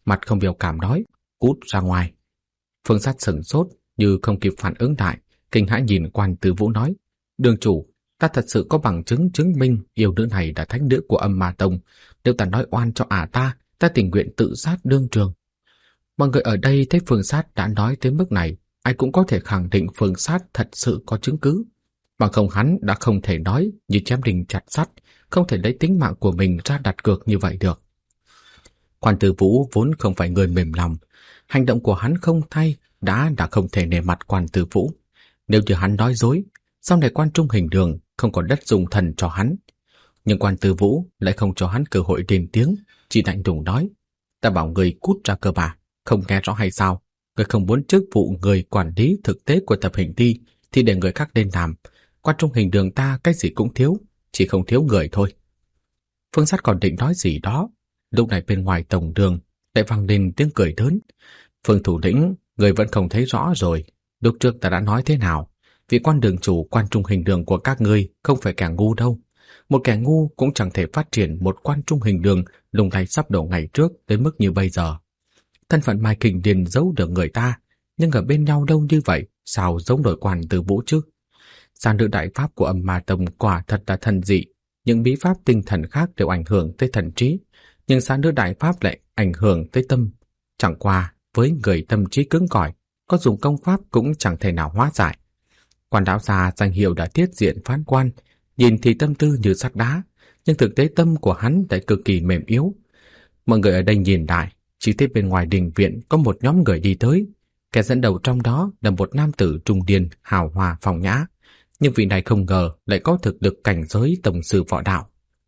mặt không biểu cảm nói, cút ra ngoài. Phương Sát sửng sốt như không kịp phản ứng lại, kinh hãi nhìn Quan Tư Vũ nói, đường chủ, ta thật sự có bằng chứng chứng minh yêu nữ này là thánh nữ của Âm Ma Tông. Nếu ta nói oan cho ta tình nguyện tự sát đương trường. Mọi người ở đây thấy Phương Sát đã nói tới mức này, ai cũng có thể khẳng định Phương Sát thật sự có chứng cứ. Bằng không hắn đã không thể nói như chém đinh chặt sắt, không thể lấy tính mạng của mình ra đặt cược như vậy được. Quan Tư Vũ vốn không phải người mềm lòng, hành động của hắn không thay đã không thể nể mặt Quan Tư Vũ. Nếu như hắn nói dối, sau này Quan Trung Hình Đường không có đất dùng thần cho hắn. Nhưng Quan Tư Vũ lại không cho hắn cơ hội lên tiếng, chỉ lạnh lùng nói, ta bảo người cút ra cơ mà, không nghe rõ hay sao? Người không muốn chức vụ người quản lý thực tế của tập hình ti thì để người khác lên làm. Quan Trung Hình Đường ta cái gì cũng thiếu, chỉ không thiếu người thôi. Phương Sát còn định nói gì đó, lúc này bên ngoài tổng đường lại vang lên tiếng cười lớn. Phương thủ lĩnh, người vẫn không thấy rõ rồi. Lúc trước ta đã nói thế nào? Vị quan đường chủ Quan Trung Hình Đường của các ngươi không phải kẻ ngu đâu. Một kẻ ngu cũng chẳng thể phát triển một Quan Trung Hình Đường lung lay sắp đổ ngày trước đến mức như bây giờ. Thân phận Mai Kình Điền giấu được người ta, nhưng ở bên nhau đâu như vậy, sao giống đổi Quan Tư Vũ chứ? Giang nữ đại pháp của Âm Ma Tông quả thật là thần dị, những bí pháp tinh thần khác đều ảnh hưởng tới thần trí, nhưng giang nữ đại pháp lại ảnh hưởng tới tâm. Chẳng qua với người tâm trí cứng cỏi, có dùng công pháp cũng chẳng thể nào hóa giải. Quan lão già danh hiệu đã tiết diện phán quan, nhìn thì tâm tư như sắt đá, nhưng thực tế tâm của hắn lại cực kỳ mềm yếu. Mọi người ở đây nhìn lại, chỉ thấy bên ngoài đình viện có một nhóm người đi tới. Kẻ dẫn đầu trong đó là một nam tử trung niên hào hòa phong nhã, nhưng vị này không ngờ lại có thực lực cảnh giới tổng sư võ đạo.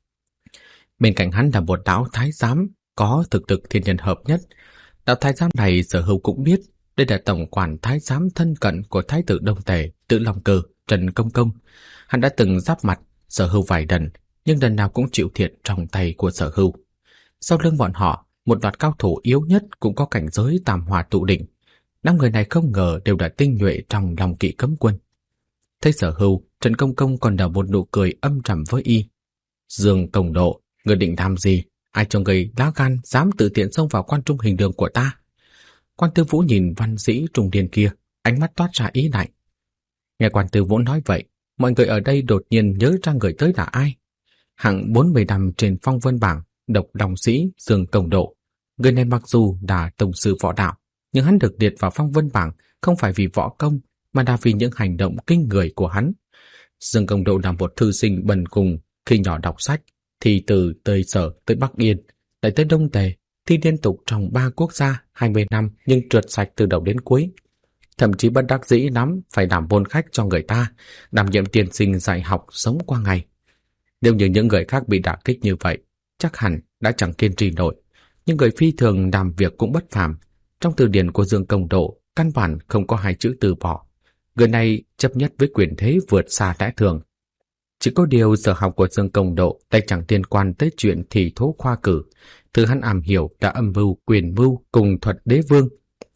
Bên cạnh hắn là một lão thái giám có thực lực thiên nhân hợp nhất. Lão thái giám này Sở Hữu cũng biết, đây là tổng quản thái giám thân cận của thái tử Đông Tề Tự Long Cơ Trần Công Công. Hắn đã từng giáp mặt Sở Hữu vài lần, nhưng lần nào cũng chịu thiệt trong tay của Sở Hữu. Sau lưng bọn họ, một loạt cao thủ yếu nhất cũng có cảnh giới tam hòa tụ đỉnh. 5 người này không ngờ đều là tinh nhuệ trong Long Kỵ cấm quân. Thấy Sở Hữu, Trần Công Công còn nở một nụ cười âm trầm với y. Dương Công Độ, người định làm gì? Ai cho người lá gan dám tự tiện xông vào Quan Trung Hình Đường của ta? Quan Tư Vũ nhìn văn sĩ trung niên kia, ánh mắt toát ra ý lạnh. Nghe Quan Tư Vũ nói vậy, mọi người ở đây đột nhiên nhớ ra người tới là ai. Hạng 40 năm trên phong vân bảng, độc long sĩ Dương Công Độ. Người này mặc dù đã tổng sư võ đạo, nhưng hắn được liệt vào phong vân bảng không phải vì võ công, mà là vì những hành động kinh người của hắn. Dương Công Độ là một thư sinh bần cùng, khi nhỏ đọc sách, thì từ Tây Sở tới Bắc Yên, lại tới Đông Tề, thi liên tục trong 3 quốc gia 20 năm nhưng trượt sạch từ đầu đến cuối. Thậm chí bất đắc dĩ lắm phải làm môn khách cho người ta, đảm nhiệm tiền sinh dạy học sống qua ngày. Nếu như những người khác bị đả kích như vậy, chắc hẳn đã chẳng kiên trì nổi. Nhưng người phi thường làm việc cũng bất phàm. Trong từ điển của Dương Công Độ, căn bản không có 2 chữ từ bỏ. Người này chấp nhất với quyền thế vượt xa lẽ thường. Chỉ có điều sở học của Dương Công Độ lại chẳng liên quan tới chuyện thì thố khoa cử. Thứ hắn am hiểu đã âm mưu, quyền mưu cùng thuật đế vương.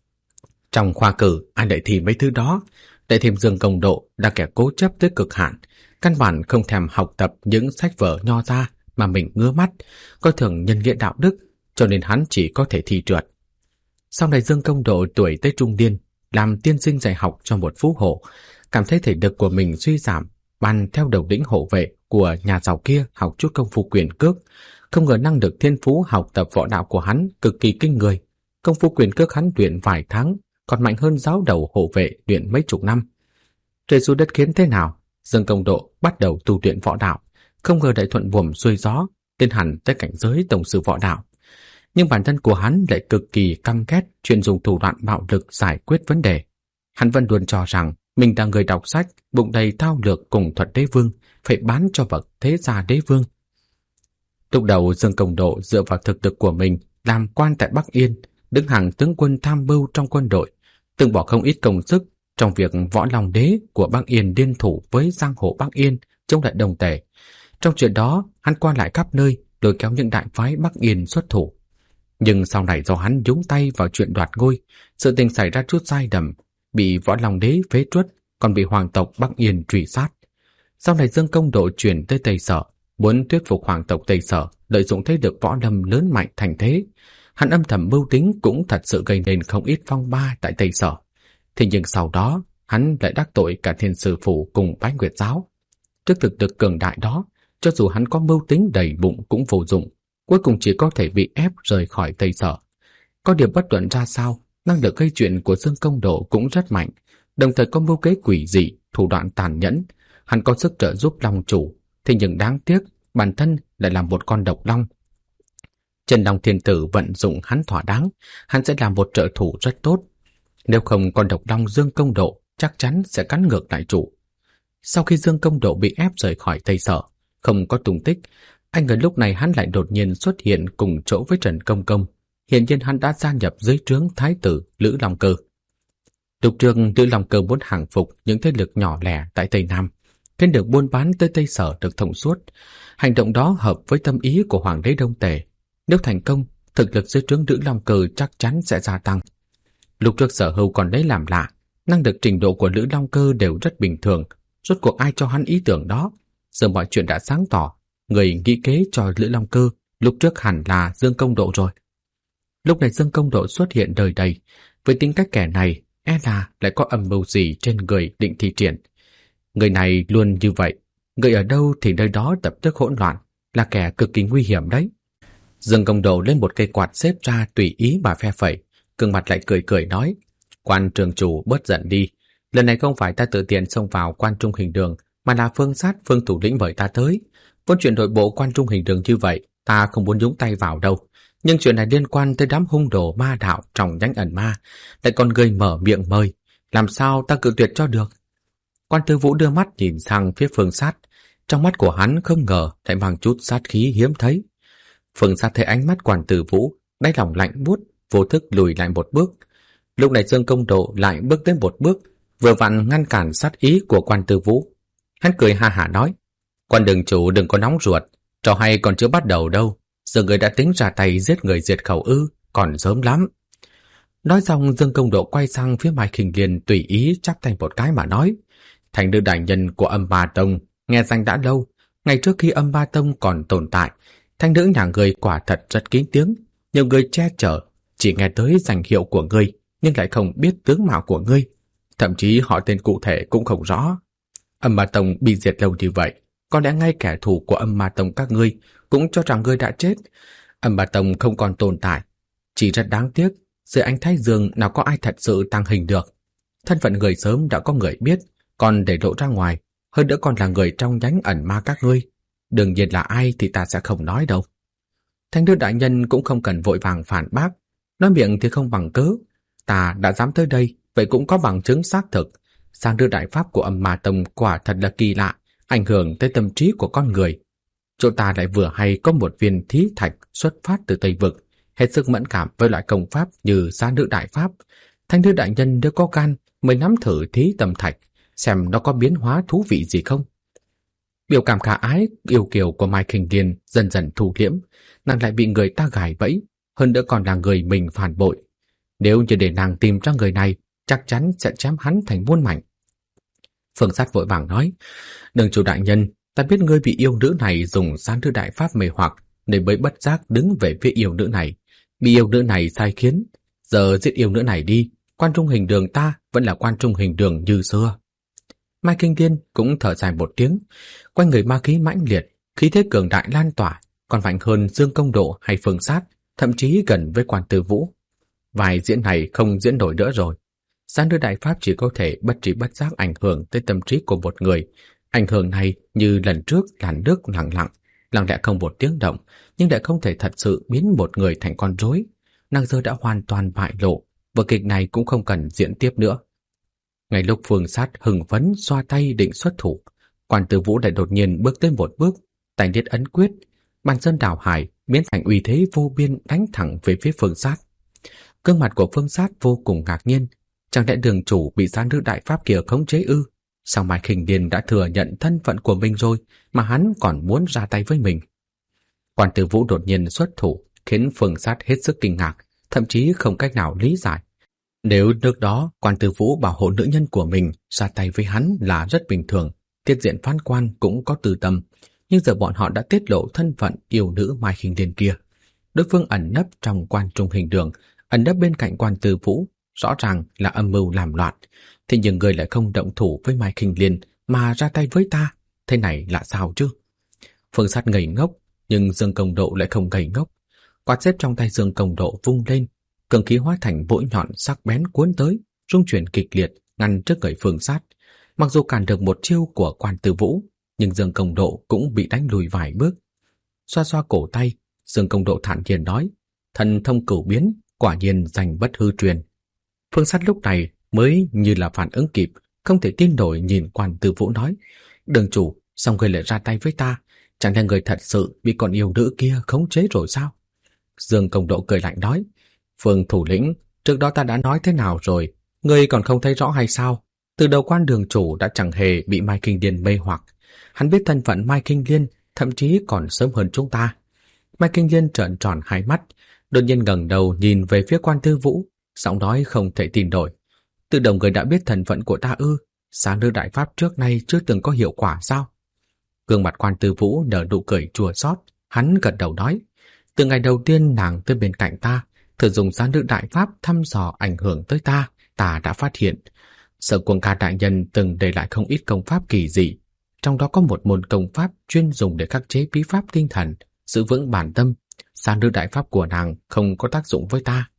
Trong khoa cử, ai lại thì mấy thứ đó. Lại thêm Dương Công Độ là kẻ cố chấp tới cực hạn, căn bản không thèm học tập những sách vở nho ra mà mình ngứa mắt, coi thường nhân nghĩa đạo đức, cho nên hắn chỉ có thể thi trượt. Sau này Dương Công Độ tuổi tới trung niên, làm tiên sinh dạy học cho một phú hộ, cảm thấy thể lực của mình suy giảm, ban theo đầu lĩnh hộ vệ của nhà giàu kia học chút công phu quyền cước. Không ngờ năng lực thiên phú học tập võ đạo của hắn cực kỳ kinh người. Công phu quyền cước hắn luyện vài tháng, còn mạnh hơn giáo đầu hộ vệ luyện mấy chục năm. Trời xui đất khiến thế nào, Dương Công Độ bắt đầu tu luyện võ đạo, không ngờ đại thuận buồm xuôi gió, tiến hẳn tới cảnh giới tổng sư võ đạo. Nhưng bản thân của hắn lại cực kỳ căm ghét chuyên dùng thủ đoạn bạo lực giải quyết vấn đề. Hắn vẫn luôn cho rằng mình là người đọc sách, bụng đầy thao lược cùng thuật đế vương, phải bán cho bậc thế gia đế vương. Lúc đầu Dương Công Độ dựa vào thực lực của mình làm quan tại Bắc Yên, đứng hàng tướng quân tham mưu trong quân đội, từng bỏ không ít công sức trong việc võ long đế của Bắc Yên liên thủ với giang hồ Bắc Yên chống lại Đông Tề. Trong chuyện đó, hắn qua lại khắp nơi, lôi kéo những đại phái Bắc Yên xuất thủ. Nhưng sau này do hắn nhúng tay vào chuyện đoạt ngôi, sự tình xảy ra chút sai lầm, bị võ long đế phế truất, còn bị hoàng tộc Bắc Yên truy sát. Sau này Dương Công Độ chuyển tới Tây Sở, muốn thuyết phục hoàng tộc Tây Sở lợi dụng thế lực võ lâm lớn mạnh thành thế. Hắn âm thầm mưu tính cũng thật sự gây nên không ít phong ba tại Tây Sở. Thế nhưng sau đó, hắn lại đắc tội cả Thiên Sư Phủ cùng Bái Nguyệt Giáo. Trước thực lực cường đại đó, cho dù hắn có mưu tính đầy bụng cũng vô dụng, cuối cùng chỉ có thể bị ép rời khỏi Tây Sở. Có điều bất luận ra sao, năng lực gây chuyện của Dương Công Độ cũng rất mạnh, đồng thời có mưu kế quỷ dị, thủ đoạn tàn nhẫn. Hắn có sức trợ giúp Long Chủ, thế nhưng đáng tiếc bản thân lại là một con độc long. Chân Long Thiên Tử vận dụng hắn thỏa đáng, hắn sẽ là một trợ thủ rất tốt. Nếu không, con độc long Dương Công Độ chắc chắn sẽ cắn ngược lại chủ. Sau khi Dương Công Độ bị ép rời khỏi Tây Sở, không có tung tích, anh ngờ lúc này hắn lại đột nhiên xuất hiện cùng chỗ với Trần Công Công. Hiển nhiên hắn đã gia nhập dưới trướng Thái tử Lữ Long Cơ. Lúc trước Lữ Long Cơ muốn hàng phục những thế lực nhỏ lẻ tại Tây Nam, khiến đường buôn bán tới Tây Sở được thông suốt. Hành động đó hợp với tâm ý của Hoàng đế Đông Tề. Nếu thành công, thực lực dưới trướng Lữ Long Cơ chắc chắn sẽ gia tăng. Lúc trước Sở Hưu còn lấy làm lạ, năng lực trình độ của Lữ Long Cơ đều rất bình thường, rốt cuộc ai cho hắn ý tưởng đó? Giờ mọi chuyện đã sáng tỏ, người nghĩ kế cho Lữ Long Cơ lúc trước hẳn là Dương Công Độ rồi. Lúc này Dương Công Độ xuất hiện đời đầy, với tính cách kẻ này, e là lại có âm mưu gì trên người định thi triển. Người này luôn như vậy, người ở đâu thì nơi đó tập tức hỗn loạn, là kẻ cực kỳ nguy hiểm đấy. Dương Công Độ lên một cây quạt xếp ra tùy ý mà phe phẩy, gương mặt lại cười cười nói: Quan trường chủ bớt giận đi, lần này không phải ta tự tiện xông vào Quan Trung Hình Đường, mà là Phương Sát Phương thủ lĩnh mời ta tới. Vốn chuyện nội bộ Quan Trung Hình Đường như vậy, ta không muốn nhúng tay vào đâu. Nhưng chuyện này liên quan tới đám hung đồ ma đạo trong nhánh ẩn ma, lại còn người mở miệng mời, làm sao ta cự tuyệt cho được? Quan Tư Vũ đưa mắt nhìn sang phía Phương Sát, trong mắt của hắn không ngờ lại mang chút sát khí hiếm thấy. Phương Sát thấy ánh mắt Quan Tư Vũ, đáy lòng lạnh buốt, vô thức lùi lại một bước. Lúc này Dương Công Độ lại bước đến một bước, vừa vặn ngăn cản sát ý của Quan Tư Vũ. Hắn cười ha hả nói: Quan đường chủ đừng có nóng ruột, trò hay còn chưa bắt đầu đâu, giờ người đã tính ra tay giết người diệt khẩu ư, còn sớm lắm. Nói xong, Dương Công Độ quay sang phía Mai Khinh Liên tùy ý chắp tay một cái mà nói: Thành nữ đại nhân của Âm Ba Tông nghe danh đã lâu, ngày trước khi Âm Ba Tông còn tồn tại, thanh nữ nhà người quả thật rất kín tiếng, nhiều người che chở, chỉ nghe tới danh hiệu của ngươi nhưng lại không biết tướng mạo của ngươi, thậm chí họ tên cụ thể cũng không rõ. Âm Ma Tông bị diệt lâu như vậy, có lẽ ngay kẻ thù của Âm Ma Tông các ngươi cũng cho rằng ngươi đã chết. Âm Ma Tông không còn tồn tại, chỉ rất đáng tiếc, dưới ánh thái dương nào có ai thật sự tăng hình được. Thân phận người sớm đã có người biết, còn để lộ ra ngoài, hơn nữa còn là người trong nhánh ẩn ma các ngươi. Đương nhiên là ai thì ta sẽ không nói đâu. Thanh nữ đại nhân cũng không cần vội vàng phản bác, nói miệng thì không bằng cớ. Ta đã dám tới đây, vậy cũng có bằng chứng xác thực. Sang đưa đại pháp của Âm Ma Tông quả thật là kỳ lạ, ảnh hưởng tới tâm trí của con người. Chỗ ta lại vừa hay có một viên thí thạch xuất phát từ Tây Vực, hết sức mẫn cảm với loại công pháp như Sa Nữ Đại Pháp. Thanh nữ đại nhân nếu có gan mới nắm thử thí tầm thạch, xem nó có biến hóa thú vị gì không. Biểu cảm khả ái yêu kiều của Mai Khinh Liên dần dần thu liễm, nàng lại bị người ta gài bẫy, hơn nữa còn là người mình phản bội. Nếu như để nàng tìm ra người này, chắc chắn sẽ chém hắn thành muôn mảnh. Phương Sát vội vàng nói: Đường chủ đại nhân, ta biết ngươi bị yêu nữ này dùng Sa Nữ Đại Pháp mê hoặc, nên mới bất giác đứng về phía yêu nữ này, bị yêu nữ này sai khiến. Giờ giết yêu nữ này đi, Quan Trung Hình Đường ta vẫn là Quan Trung Hình Đường như xưa. Mai Kinh Thiên cũng thở dài một tiếng, quanh người ma khí mãnh liệt, khí thế cường đại lan tỏa, còn mạnh hơn Dương Công Độ hay Phương Sát, thậm chí gần với Quan Tư Vũ. Vài diễn này không diễn nổi nữa rồi. Sa Nữ Đại Pháp chỉ có thể bất trí bất giác ảnh hưởng tới tâm trí của một người. Ảnh hưởng này như lần trước làn nước lặng lẽ không một tiếng động, nhưng lại không thể thật sự biến một người thành con rối. Nàng giờ đã hoàn toàn bại lộ, vở kịch này cũng không cần diễn tiếp nữa. Ngay lúc Phương Sát hưng phấn xoa tay định xuất thủ, Quan Tư Vũ lại đột nhiên bước tới một bước, tay niết ấn quyết, bàn sơn đảo hải biến thành uy thế vô biên đánh thẳng về phía Phương Sát. Gương mặt của Phương Sát vô cùng ngạc nhiên, chẳng lẽ đường chủ bị Sa Nữ Đại Pháp kia khống chế ư? Sao Mai Khinh Điền đã thừa nhận thân phận của mình rồi mà hắn còn muốn ra tay với mình? Quan Tư Vũ đột nhiên xuất thủ khiến Phương Sát hết sức kinh ngạc, thậm chí không cách nào lý giải. Nếu trước đó Quan Tư Vũ bảo hộ nữ nhân của mình ra tay với hắn là rất bình thường, tiết diện phán quan cũng có tư tâm, nhưng giờ bọn họ đã tiết lộ thân phận yêu nữ Mai Khinh Điền kia. đối phương ẩn nấp trong quan trung hình đường, ẩn nấp bên cạnh quan Tư Vũ, rõ ràng là âm mưu làm loạn. Thế nhưng người lại không động thủ với Mai Kinh Liên mà ra tay với ta, thế này là sao chứ? Phương Sát ngây ngốc, nhưng Dương Công Độ lại không ngây ngốc. Quạt xếp trong tay Dương Công Độ vung lên, cường khí hóa thành mũi nhọn sắc bén cuốn tới, rung chuyển kịch liệt ngăn trước người Phương Sát. Mặc dù cản được một chiêu của quan Tư Vũ, nhưng Dương Công Độ cũng bị đánh lùi vài bước. Xoa xoa cổ tay, Dương Công Độ thản nhiên nói: thần thông cửu biến, quả nhiên danh bất hư truyền. Phương Sát lúc này mới như là phản ứng kịp, không thể tin nổi nhìn quan Tư Vũ nói: đường chủ, sao người lại ra tay với ta? Chẳng lẽ người thật sự bị con yêu nữ kia khống chế rồi sao? Dương Công Độ cười lạnh nói: Phương thủ lĩnh, trước đó ta đã nói thế nào rồi, ngươi còn không thấy rõ hay sao? Từ đầu quan đường chủ đã chẳng hề bị Mai Kinh Liên mê hoặc. Hắn biết thân phận Mai Kinh Liên thậm chí còn sớm hơn chúng ta. Mai Kinh Liên trợn tròn hai mắt, đột nhiên ngẩng đầu nhìn về phía quan Tư Vũ, giọng nói không thể tin nổi: từ đầu người đã biết thân phận của ta ư? Sáng nữ đại pháp trước nay chưa từng có hiệu quả sao? Gương mặt quan Tư Vũ nở nụ cười chua xót, hắn gật đầu nói: từ ngày đầu tiên nàng tới bên cạnh ta, thử dùng sáng nữ đại pháp thăm dò ảnh hưởng tới ta, ta đã phát hiện Sở Cuồng Ca đại nhân từng để lại không ít công pháp kỳ dị, trong đó có một môn công pháp chuyên dùng để khắc chế bí pháp tinh thần, giữ vững bản tâm. Sáng nữ đại pháp của nàng không có tác dụng với ta.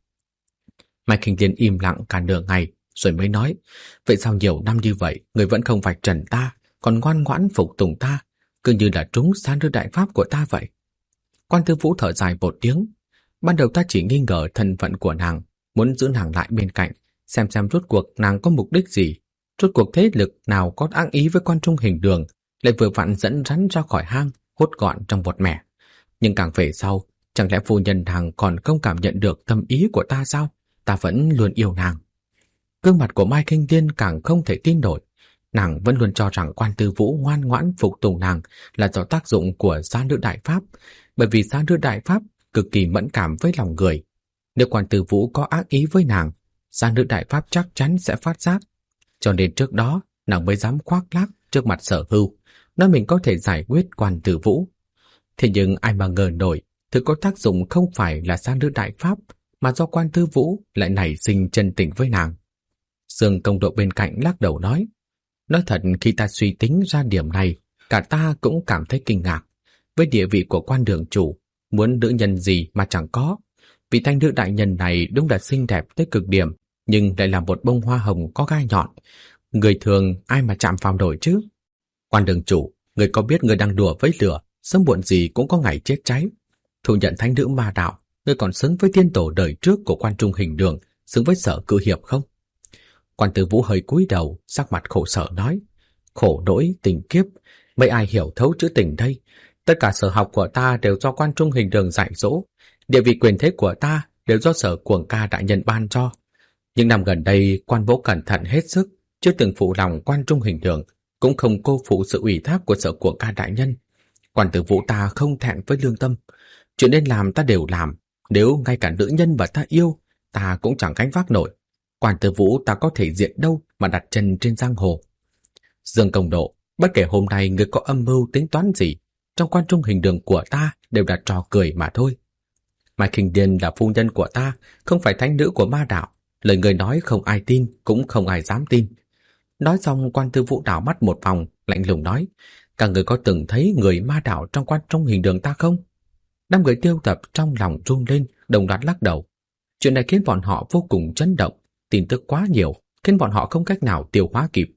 Mai Kinh Liên im lặng cả nửa ngày rồi mới nói: vậy sao nhiều năm như vậy người vẫn không vạch trần ta, còn ngoan ngoãn phục tùng ta, cứ như là trúng sáng nữ đại pháp của ta vậy? Quan Tư Vũ thở dài một tiếng: ban đầu ta chỉ nghi ngờ thân phận của nàng, muốn giữ nàng lại bên cạnh, xem rốt cuộc nàng có mục đích gì, rốt cuộc thế lực nào có ác ý với quan trung hình đường, lại vừa vặn dẫn rắn ra khỏi hang, hốt gọn trong một mẻ. Nhưng càng về sau, chẳng lẽ phu nhân nàng còn không cảm nhận được tâm ý của ta sao? Ta vẫn luôn yêu nàng. Gương mặt của Mai Kinh Liên càng không thể tin nổi. Nàng vẫn luôn cho rằng quan Tư Vũ ngoan ngoãn phục tùng nàng là do tác dụng của Giá Nữ Đại Pháp, bởi vì Giá Nữ Đại Pháp cực kỳ mẫn cảm với lòng người. Nếu quan Tư Vũ có ác ý với nàng, Giá Nữ Đại Pháp chắc chắn sẽ phát giác. Cho nên trước đó nàng mới dám khoác lác trước mặt Sở Hưu, nói mình có thể giải quyết quan Tư Vũ. Thế nhưng ai mà ngờ nổi, thứ có tác dụng không phải là Giá Nữ Đại Pháp, mà do quan Tư Vũ lại nảy sinh chân tình với nàng. Dương Công Độ bên cạnh lắc đầu nói: nói thật, khi ta suy tính ra điểm này, cả ta cũng cảm thấy kinh ngạc. Với địa vị của quan đường chủ, muốn nữ nhân gì mà chẳng có. Vị thanh nữ đại nhân này đúng là xinh đẹp tới cực điểm, nhưng lại là một bông hoa hồng có gai nhọn. Người thường ai mà chạm vào nổi chứ? Quan đường chủ, người có biết người đang đùa với lửa, sớm muộn gì cũng có ngày chết cháy. Thu nhận thánh nữ ma đạo, người còn xứng với tiên tổ đời trước của quan trung hình đường, xứng với Sở Cự Hiệp không? Quan Tư Vũ hơi cúi đầu, sắc mặt khổ sở nói: khổ nỗi tình kiếp, mấy ai hiểu thấu chữ tình đây? Tất cả sở học của ta đều do quan trung hình đường dạy dỗ, địa vị quyền thế của ta đều do Sở Cuồng Ca đại nhân ban cho. Những năm gần đây, quan mỗ cẩn thận hết sức, chưa từng phụ lòng quan trung hình đường, cũng không cô phụ sự ủy thác của Sở Cuồng Ca đại nhân. Quan Tư Vũ ta không thẹn với lương tâm, chuyện nên làm ta đều làm, nếu ngay cả nữ nhân mà ta yêu, ta cũng chẳng gánh vác nổi. Quan Tư Vũ ta có thể diện đâu mà đặt chân trên giang hồ. Dương Công Độ, bất kể hôm nay người có âm mưu tính toán gì, trong quan trung hình đường của ta đều là trò cười mà thôi. Mai Kinh Liên là phu nhân của ta, không phải thánh nữ của ma đạo. Lời người nói không ai tin, cũng không ai dám tin. Nói xong, Quan Tư Vũ đảo mắt một vòng, lạnh lùng nói: các người có từng thấy người ma đạo trong quan trung hình đường ta không? Năm người Tiêu Tập trong lòng run lên, đồng loạt lắc đầu. Chuyện này khiến bọn họ vô cùng chấn động. Tin tức quá nhiều, khiến bọn họ không cách nào tiêu hóa kịp.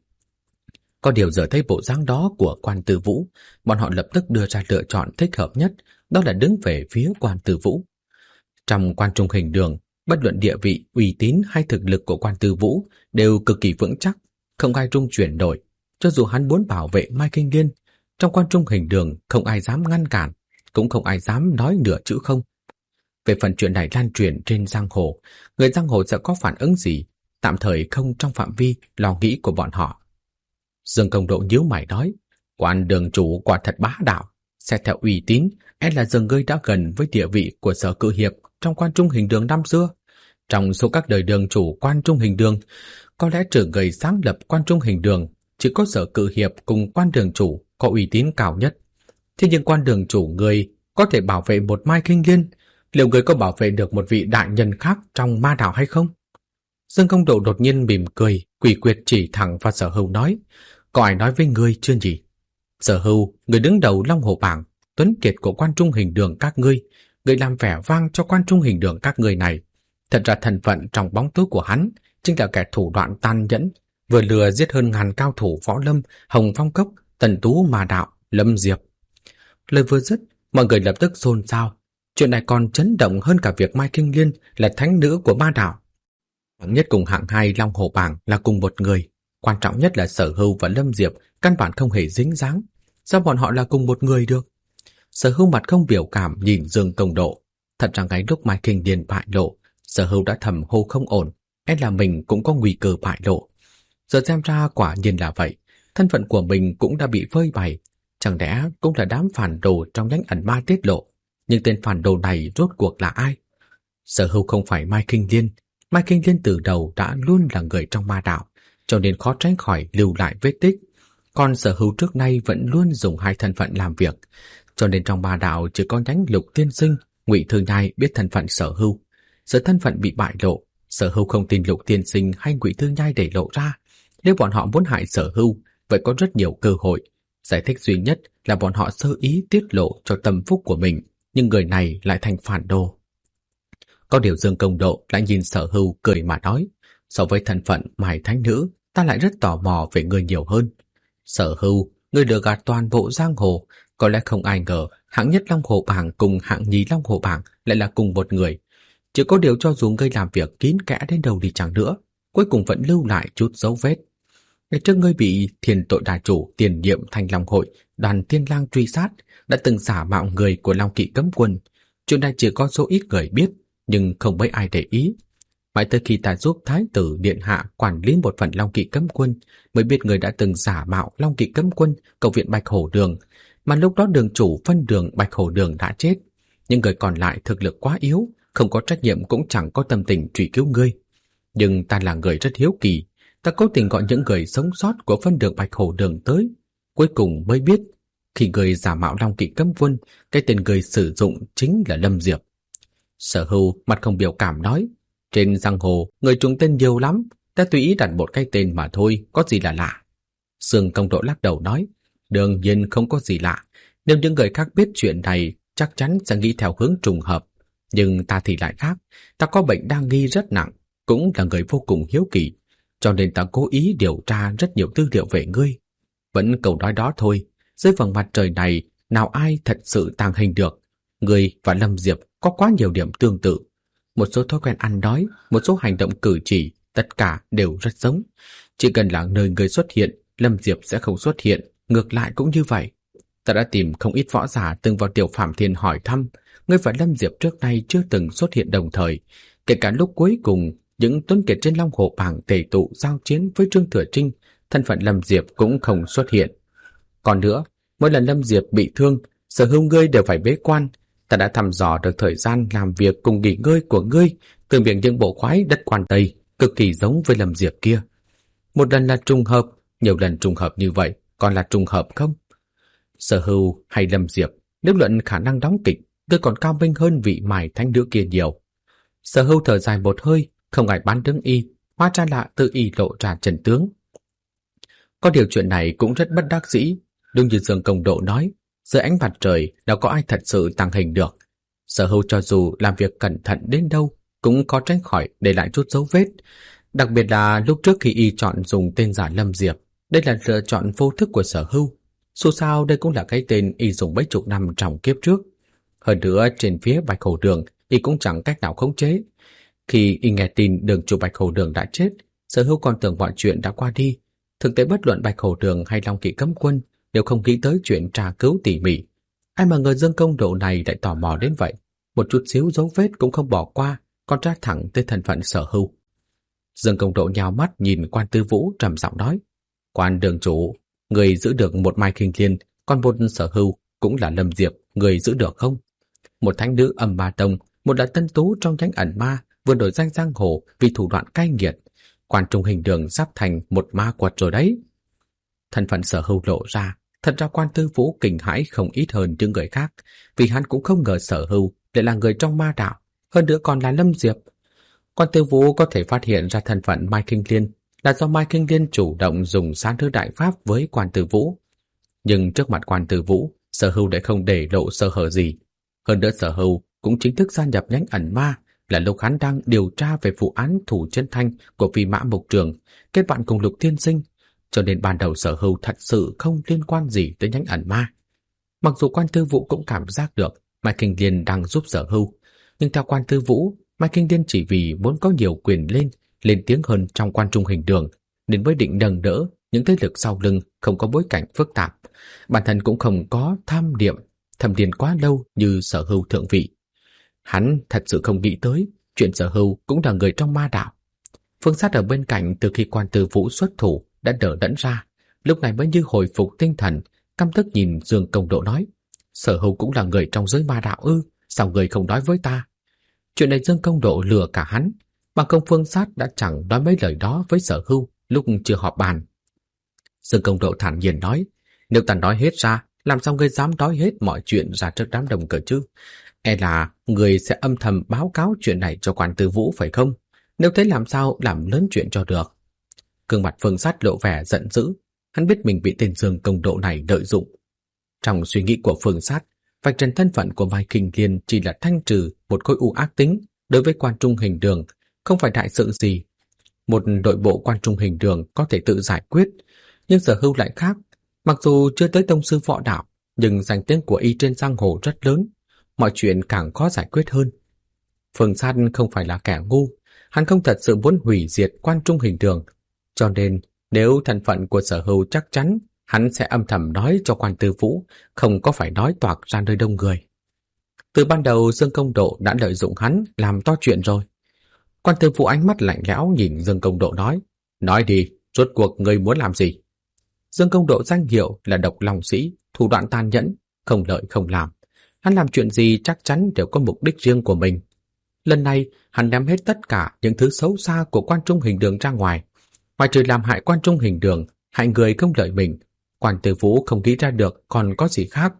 Có điều giờ thấy bộ dáng đó của Quan Tư Vũ, bọn họ lập tức đưa ra lựa chọn thích hợp nhất, đó là đứng về phía Quan Tư Vũ. Trong quan trung hình đường, bất luận địa vị, uy tín hay thực lực của Quan Tư Vũ đều cực kỳ vững chắc, không ai rung chuyển nổi. Cho dù hắn muốn bảo vệ Mai Kinh Liên, trong quan trung hình đường không ai dám ngăn cản, cũng không ai dám nói nửa chữ không. Về phần chuyện này lan truyền trên giang hồ, người giang hồ sẽ có phản ứng gì, tạm thời không trong phạm vi lo nghĩ của bọn họ. Dương Công Độ nhíu mày nói: quan đường chủ quả thật bá đạo, xét theo uy tín, là giờ ngươi đã gần với địa vị của Sở Cự Hiệp trong quan trung hình đường năm xưa. Trong số các đời đường chủ quan trung hình đường, có lẽ trừ người sáng lập quan trung hình đường, chỉ có Sở Cự Hiệp cùng quan đường chủ có uy tín cao nhất. Thế nhưng quan đường chủ ngươi có thể bảo vệ một Mai Kinh Liên, liệu người có bảo vệ được một vị đại nhân khác trong ma đạo hay không? Dương Công Độ đột nhiên mỉm cười, quỷ quyệt chỉ thẳng vào Sở Hưu nói, có ai nói với ngươi chưa nhỉ? Sở Hưu, người đứng đầu Long Hồ Bảng, tuấn kiệt của Quan Trung Hình Đường các ngươi, người làm vẻ vang cho Quan Trung Hình Đường các ngươi này. Thật ra thân phận trong bóng tối của hắn chính là kẻ thủ đoạn tàn nhẫn, vừa lừa giết hơn ngàn cao thủ võ lâm, Hồng Phong Cốc, Tần Tú Ma Đạo, Lâm Diệp. Lời vừa dứt, mọi người lập tức xôn xao. Chuyện này còn chấn động hơn cả việc Mai Kinh Liên là thánh nữ của ma đạo. Hạng nhất cùng hạng hai Long Hồ Bảng là cùng một người. Quan trọng nhất là Sở Hưu và Lâm Diệp căn bản không hề dính dáng. Sao bọn họ là cùng một người được? Sở Hưu mặt không biểu cảm nhìn Dương Công Độ. Thật ra ngay lúc Mai Kinh Liên bại lộ, Sở Hưu đã thầm hô không ổn, e là mình cũng có nguy cơ bại lộ. Giờ xem ra quả nhiên là vậy, thân phận của mình cũng đã bị phơi bày. Chẳng lẽ cũng là đám phản đồ trong nhánh ẩn ma tiết lộ? Nhưng tên phản đồ này rốt cuộc là ai? Sở Hưu không phải Mai Kinh Liên. Mai Kinh Liên từ đầu đã luôn là người trong ma đạo, cho nên khó tránh khỏi lưu lại vết tích. Còn Sở Hưu trước nay vẫn luôn dùng hai thân phận làm việc, cho nên trong ma đạo chỉ có nhánh Lục Tiên Sinh, Ngụy Thư Nhai biết thân phận Sở Hưu. Giờ thân phận bị bại lộ, Sở Hưu không tin Lục Tiên Sinh hay Ngụy Thư Nhai để lộ ra. Nếu bọn họ muốn hại Sở Hưu, vậy có rất nhiều cơ hội. Giải thích duy nhất là bọn họ sơ ý tiết lộ cho tâm phúc của mình, nhưng người này lại thành phản đồ. Có điều Dương Công Độ lại nhìn Sở Hưu cười mà nói, so với thân phận Mai Thánh Nữ, ta lại rất tò mò về người nhiều hơn. Sở Hưu, ngươi lừa gạt toàn bộ giang hồ, có lẽ không ai ngờ hạng nhất Long Hồ Bảng cùng hạng nhì Long Hồ Bảng lại là cùng một người. Chỉ có điều cho dù ngươi làm việc kín kẽ đến đâu đi chăng nữa, cuối cùng vẫn lưu lại chút dấu vết. Ngày trước ngươi bị Thiên Tội Đà Chủ tiền nhiệm Thanh Long Hội, Đoàn Thiên Lang truy sát, đã từng giả mạo người của Long Kỵ Cấm Quân. Chuyện này chỉ có số ít người biết, nhưng không mấy ai để ý. Mãi tới khi ta giúp Thái tử Điện Hạ quản lý một phần Long Kỵ Cấm Quân, mới biết người đã từng giả mạo Long Kỵ Cấm Quân cầu viện Bạch Hổ Đường, mà lúc đó đường chủ phân đường Bạch Hổ Đường đã chết. Nhưng người còn lại thực lực quá yếu, không có trách nhiệm cũng chẳng có tâm tình truy cứu ngươi. Nhưng ta là người rất hiếu kỳ, ta cố tình gọi những người sống sót của phân đường Bạch Hổ Đường tới. Cuối cùng mới biết, khi người giả mạo Long Kỵ Cấm Quân, cái tên người sử dụng chính là Lâm Diệp. Sở Hưu mặt không biểu cảm nói, trên giang hồ, người trùng tên nhiều lắm, ta tùy ý đặt một cái tên mà thôi, có gì là lạ. Dương Công Độ lắc đầu nói, đương nhiên không có gì lạ, nếu những người khác biết chuyện này, chắc chắn sẽ nghĩ theo hướng trùng hợp. Nhưng ta thì lại khác, ta có bệnh đa nghi rất nặng, cũng là người vô cùng hiếu kỳ, cho nên ta cố ý điều tra rất nhiều tư liệu về ngươi. Vẫn câu nói đó thôi, dưới vầng mặt trời này, nào ai thật sự tàng hình được. Ngươi và Lâm Diệp có quá nhiều điểm tương tự. Một số thói quen ăn nói, một số hành động cử chỉ, tất cả đều rất giống. Chỉ cần là nơi ngươi xuất hiện, Lâm Diệp sẽ không xuất hiện, ngược lại cũng như vậy. Ta đã tìm không ít võ giả từng vào Tiểu Phạm Thiên hỏi thăm, ngươi và Lâm Diệp trước nay chưa từng xuất hiện đồng thời. Kể cả lúc cuối cùng, những tuấn kiệt trên Long Hồ Bảng tề tụ giao chiến với Trương Thừa Trinh, thân phận Lâm Diệp cũng không xuất hiện. Còn nữa, mỗi lần Lâm Diệp bị thương, Sở Hưu ngươi đều phải bế quan. Ta đã thăm dò được thời gian làm việc cùng nghỉ ngơi của ngươi, từ miệng những bộ khoái đất Quan Tây, cực kỳ giống với Lâm Diệp kia. Một lần là trùng hợp, nhiều lần trùng hợp như vậy, còn là trùng hợp không? Sở Hưu hay Lâm Diệp, nếu luận khả năng đóng kịch, ngươi còn cao minh hơn vị Mai Thánh Nữ kia nhiều. Sở Hưu thở dài một hơi, không ai bán đứng y, hóa ra là tự y lộ ra chân tướng. Có điều chuyện này cũng rất bất đắc dĩ, đúng như Dương Công Độ nói, dưới ánh mặt trời đâu có ai thật sự tàng hình được. Sở Hưu cho dù làm việc cẩn thận đến đâu, cũng có tránh khỏi để lại chút dấu vết. Đặc biệt là lúc trước khi y chọn dùng tên giả Lâm Diệp, đây là lựa chọn vô thức của Sở Hưu. Dù sao đây cũng là cái tên y dùng mấy chục năm trong kiếp trước. Hơn nữa trên phía Bạch Hổ Đường, y cũng chẳng cách nào khống chế. Khi y nghe tin đường chủ Bạch Hổ Đường đã chết, Sở Hưu còn tưởng mọi chuyện đã qua đi. Thực tế bất luận Bạch Hổ Đường hay Long Kỵ Cấm Quân đều không nghĩ tới chuyện tra cứu tỉ mỉ. Ai mà ngờ Dương Công Độ này lại tò mò đến vậy, một chút xíu dấu vết cũng không bỏ qua, còn tra thẳng tới thân phận Sở Hưu. Dương Công Độ nhào mắt nhìn Quan Tư Vũ trầm giọng nói, Quan đường chủ, người giữ được một Mai Kinh Liên, còn một Sở Hưu cũng là Lâm Diệp, người giữ được không? Một thánh nữ Âm Ma Tông, một là tân tú trong nhánh ẩn ma, vừa nổi danh giang hồ vì thủ đoạn cay nghiệt. Quan Trung Hình Đường sắp thành một ma quật rồi đấy. Thân phận Sở Hưu lộ ra, thật ra Quan Tư Vũ kinh hãi không ít hơn những người khác, vì hắn cũng không ngờ Sở Hưu lại là người trong ma đạo, hơn nữa còn là Lâm Diệp. Quan Tư Vũ có thể phát hiện ra thân phận Mai Kinh Liên là do Mai Kinh Liên chủ động dùng sát thứ đại pháp với Quan Tư Vũ. Nhưng trước mặt Quan Tư Vũ, Sở Hưu lại không để lộ sơ hở gì. Hơn nữa Sở Hưu cũng chính thức gia nhập nhánh ẩn ma là lúc hắn đang điều tra về vụ án Thủ Chân Thanh của Phi Mã Mục Trường, kết bạn cùng Lục Tiên Sinh, cho nên ban đầu Sở Hưu thật sự không liên quan gì tới nhánh ẩn ma. Mặc dù Quan Tư Vũ cũng cảm giác được Mai Kinh Liên đang giúp Sở Hưu, nhưng theo Quan Tư Vũ, Mai Kinh Liên chỉ vì muốn có nhiều quyền lên tiếng hơn trong Quan Trung Hình Đường, nên mới định nâng đỡ những thế lực sau lưng không có bối cảnh phức tạp. Bản thân cũng không có tham điền quá lâu như Sở Hưu thượng vị. Hắn thật sự không nghĩ tới chuyện Sở Hưu cũng là người trong ma đạo. Phương Sát ở bên cạnh từ khi Quan Tư Vũ xuất thủ đã đỡ đẫn ra, lúc này mới như hồi phục tinh thần, căm tức nhìn Dương Công Độ nói: Sở Hưu cũng là người trong giới ma đạo ư? Sao người không nói với ta? Chuyện này Dương Công Độ lừa cả hắn, bằng không Phương Sát đã chẳng nói mấy lời đó với Sở Hưu lúc chưa họp bàn. Dương Công Độ thản nhiên nói: Nếu ta nói hết ra, làm sao ngươi dám nói hết mọi chuyện ra trước đám đông cơ chứ? E là người sẽ âm thầm báo cáo chuyện này cho Quan Tư Vũ phải không? Nếu thế làm sao làm lớn chuyện cho được? Gương mặt Phương Sát lộ vẻ giận dữ, hắn biết mình bị tên Dương Công Độ này lợi dụng. Trong suy nghĩ của Phương Sát, vạch trần thân phận của Mai Kinh Liên chỉ là thanh trừ một khối u ác tính đối với Quan Trung Hình Đường, không phải đại sự gì. Một đội bộ Quan Trung Hình Đường có thể tự giải quyết, nhưng Sở Hưu lại khác. Mặc dù chưa tới tông sư võ đạo, nhưng danh tiếng của y trên giang hồ rất lớn, mọi chuyện càng khó giải quyết hơn. Phương Sát không phải là kẻ ngu, hắn không thật sự muốn hủy diệt Quan Trung Hình Đường, cho nên nếu thân phận của Sở Hưu chắc chắn, hắn sẽ âm thầm nói cho Quan Tư Vũ, không có phải nói toạc ra nơi đông người. Từ ban đầu Dương Công Độ đã lợi dụng hắn làm to chuyện rồi. Quan Tư Vũ ánh mắt lạnh lẽo nhìn Dương Công Độ nói đi, rốt cuộc ngươi muốn làm gì? Dương Công Độ danh hiệu là Độc Long Sĩ, thủ đoạn tàn nhẫn, không lợi không làm. Hắn làm chuyện gì chắc chắn đều có mục đích riêng của mình. Lần này, hắn đem hết tất cả những thứ xấu xa của Quan Trung Hình Đường ra ngoài. Ngoài trừ làm hại Quan Trung Hình Đường, hại người không lợi mình, Quan Tư Vũ không nghĩ ra được còn có gì khác.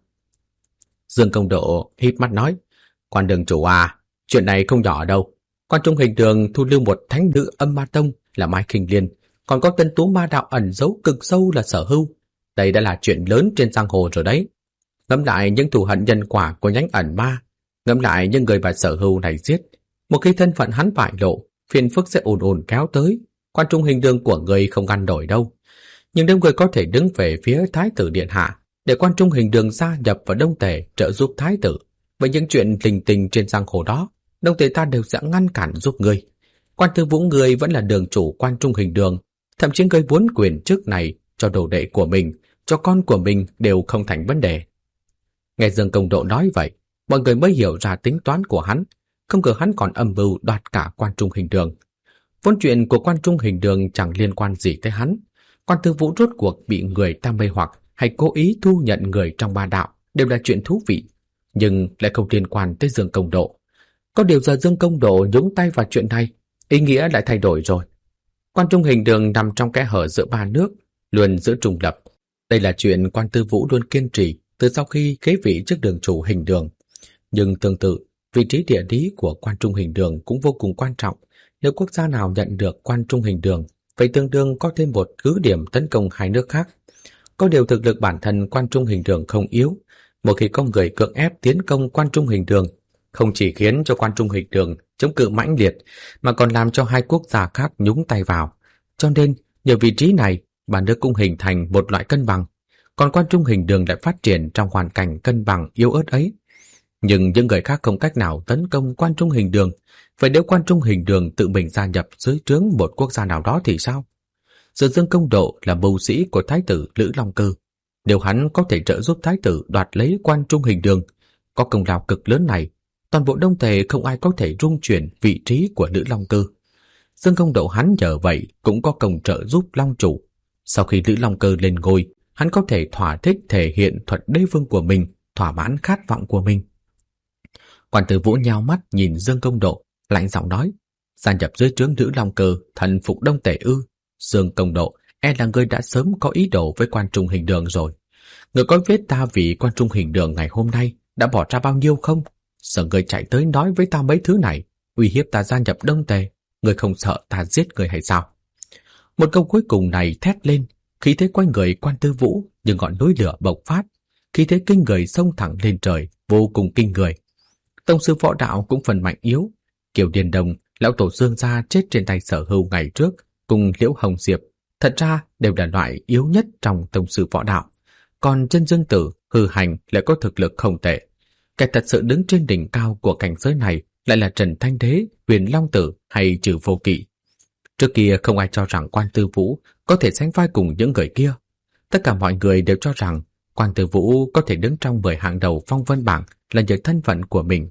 Dương Công Độ híp mắt nói: Quan đường chủ à, chuyện này không nhỏ đâu. Quan Trung Hình Đường thu lưu một thánh nữ âm ma tông là Mai Kinh Liên, còn có tân tú ma đạo ẩn giấu cực sâu là Sở Hưu. Đây đã là chuyện lớn trên giang hồ rồi đấy. Ngẫm lại những thù hận nhân quả của nhánh ẩn ma, ngẫm lại những người mà Sở Hưu này giết. Một khi thân phận hắn bại lộ, phiền phức sẽ ồn ồn kéo tới. Quan Trung Hình Đường của người không ngăn nổi đâu. Nhưng nếu người có thể đứng về phía Thái tử điện hạ, để Quan Trung Hình Đường gia nhập vào Đông Tề trợ giúp Thái tử, với những chuyện linh tinh trên giang hồ đó, Đông Tề ta đều sẽ ngăn cản giúp người. Quan Tư Vũ người vẫn là đường chủ Quan Trung Hình Đường, thậm chí người muốn quyền chức này cho đồ đệ của mình, cho con của mình đều không thành vấn đề. Nghe Dương Công Độ nói vậy, mọi người mới hiểu ra tính toán của hắn, không ngờ hắn còn âm mưu đoạt cả Quan Trung Hình Đường. Vốn chuyện của Quan Trung Hình Đường chẳng liên quan gì tới hắn. Quan Tư Vũ rốt cuộc bị người ta mê hoặc hay cố ý thu nhận người trong ma đạo đều là chuyện thú vị, nhưng lại không liên quan tới Dương Công Độ. Có điều giờ Dương Công Độ nhúng tay vào chuyện này, ý nghĩa lại thay đổi rồi. Quan Trung Hình Đường nằm trong kẽ hở giữa ba nước, luôn giữ trùng lập. Đây là chuyện Quan Tư Vũ luôn kiên trì từ sau khi kế vị chức đường chủ Hình Đường. Nhưng tương tự, vị trí địa lý của Quan Trung Hình Đường cũng vô cùng quan trọng. Nếu quốc gia nào nhận được Quan Trung Hình Đường, vậy tương đương có thêm một cứ điểm tấn công hai nước khác. Có điều thực lực bản thân Quan Trung Hình Đường không yếu. Một khi có người cưỡng ép tiến công Quan Trung Hình Đường, không chỉ khiến cho Quan Trung Hình Đường chống cự mãnh liệt, mà còn làm cho hai quốc gia khác nhúng tay vào. Cho nên, nhờ vị trí này, ba nước cũng hình thành một loại cân bằng. Còn Quan Trung Hình Đường lại phát triển trong hoàn cảnh cân bằng yếu ớt ấy. Nhưng những người khác không cách nào tấn công Quan Trung Hình Đường. Vậy nếu Quan Trung Hình Đường tự mình gia nhập dưới trướng một quốc gia nào đó thì sao? Giờ Dương Công Độ là mưu sĩ của Thái tử Lữ Long Cơ. Nếu hắn có thể trợ giúp Thái tử đoạt lấy Quan Trung Hình Đường, có công lao cực lớn này, toàn bộ Đông Tề không ai có thể rung chuyển vị trí của Lữ Long Cơ. Dương Công Độ hắn nhờ vậy cũng có công trợ giúp Long Chủ. Sau khi Lữ Long Cơ lên ngôi, hắn có thể thỏa thích thể hiện thuật đế vương của mình, thỏa mãn khát vọng của mình. Quan Tư Vũ nhao mắt nhìn Dương Công Độ, lạnh giọng nói: gia nhập dưới trướng Lữ Long Cơ, thần phục Đông Tề ư? Dương Công Độ, e là ngươi đã sớm có ý đồ với Quan Trung Hình Đường rồi. Ngươi có biết ta vì Quan Trung Hình Đường ngày hôm nay đã bỏ ra bao nhiêu không? Sợ người chạy tới nói với ta mấy thứ này, uy hiếp ta gia nhập Đông Tề, người không sợ ta giết người hay sao? Một câu cuối cùng này thét lên, khí thế quanh người Quan Tư Vũ như ngọn núi lửa bộc phát, khí thế kinh người xông thẳng lên trời, vô cùng kinh người. Tông sư võ đạo cũng phần mạnh yếu, Kiều Điền Đồng, lão tổ Dương gia chết trên tay Sở Hưu ngày trước, cùng Liễu Hồng Diệp, thật ra đều là loại yếu nhất trong tông sư võ đạo. Còn Chân Dương Tử, Hư Hành lại có thực lực không tệ. Kẻ thật sự đứng trên đỉnh cao của cảnh giới này lại là Trần Thanh Đế, Huyền Long Tử hay Trừ Vô Kỵ. Trước kia không ai cho rằng Quan Tư Vũ có thể sánh vai cùng những người kia. Tất cả mọi người đều cho rằng Quan Tư Vũ có thể đứng trong 10 hạng đầu phong vân bảng là nhờ thân phận của mình.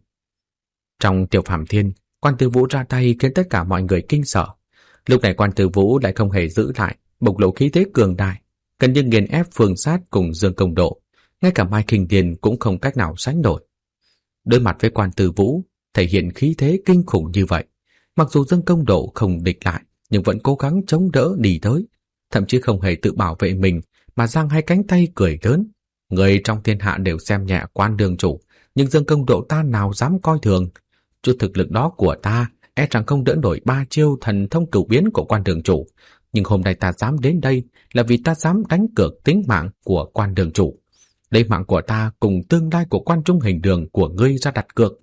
Trong Tiểu Phàm Thiên, Quan Tư Vũ ra tay khiến tất cả mọi người kinh sợ. Lúc này Quan Tư Vũ lại không hề giữ lại, bộc lộ khí thế cường đại, gần như nghiền ép Phương Sát cùng Dương Công Độ, ngay cả Mai Kinh Điền cũng không cách nào sánh nổi. Đối mặt với Quan Tư Vũ, thể hiện khí thế kinh khủng như vậy, mặc dù Dương Công Độ không địch lại, nhưng vẫn cố gắng chống đỡ đi tới, thậm chí không hề tự bảo vệ mình mà giang hai cánh tay cười lớn. Người trong thiên hạ đều xem nhẹ Quan đường chủ, nhưng Dương Công Độ ta nào dám coi thường. Chút thực lực đó của ta e rằng không đỡ nổi 3 chiêu thần thông cửu biến của Quan đường chủ, nhưng hôm nay ta dám đến đây là vì ta dám đánh cược tính mạng của Quan đường chủ. Lấy mạng của ta cùng tương lai của Quan Trung Hình Đường của ngươi ra đặt cược.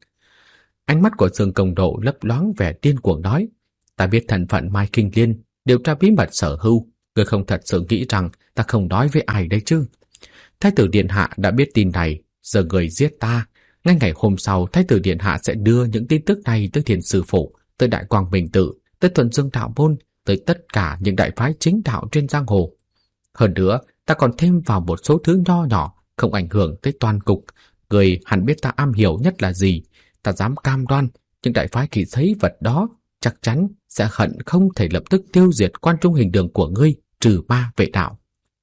Ánh mắt của Dương Công Độ lấp loáng vẻ điên cuồng nói, ta biết thân phận Mai Kinh Liên, điều tra bí mật Sở Hưu, ngươi không thật sự nghĩ rằng ta không nói với ai đấy chứ? Thái tử điện hạ đã biết tin này, giờ người giết ta. Ngay ngày hôm sau, Thái tử điện hạ sẽ đưa những tin tức này tới Thiền Sư Phủ, tới Đại Quang Minh Tự, tới Thuần Dương Đạo Môn, tới tất cả những đại phái chính đạo trên giang hồ. Hơn nữa, ta còn thêm vào một số thứ nho nhỏ, không ảnh hưởng tới toàn cục. Người hẳn biết ta am hiểu nhất là gì. Ta dám cam đoan, những đại phái khi thấy vật đó chắc chắn sẽ hận không thể lập tức tiêu diệt Quan Trung Hình Đường của ngươi, trừ ma vệ đạo.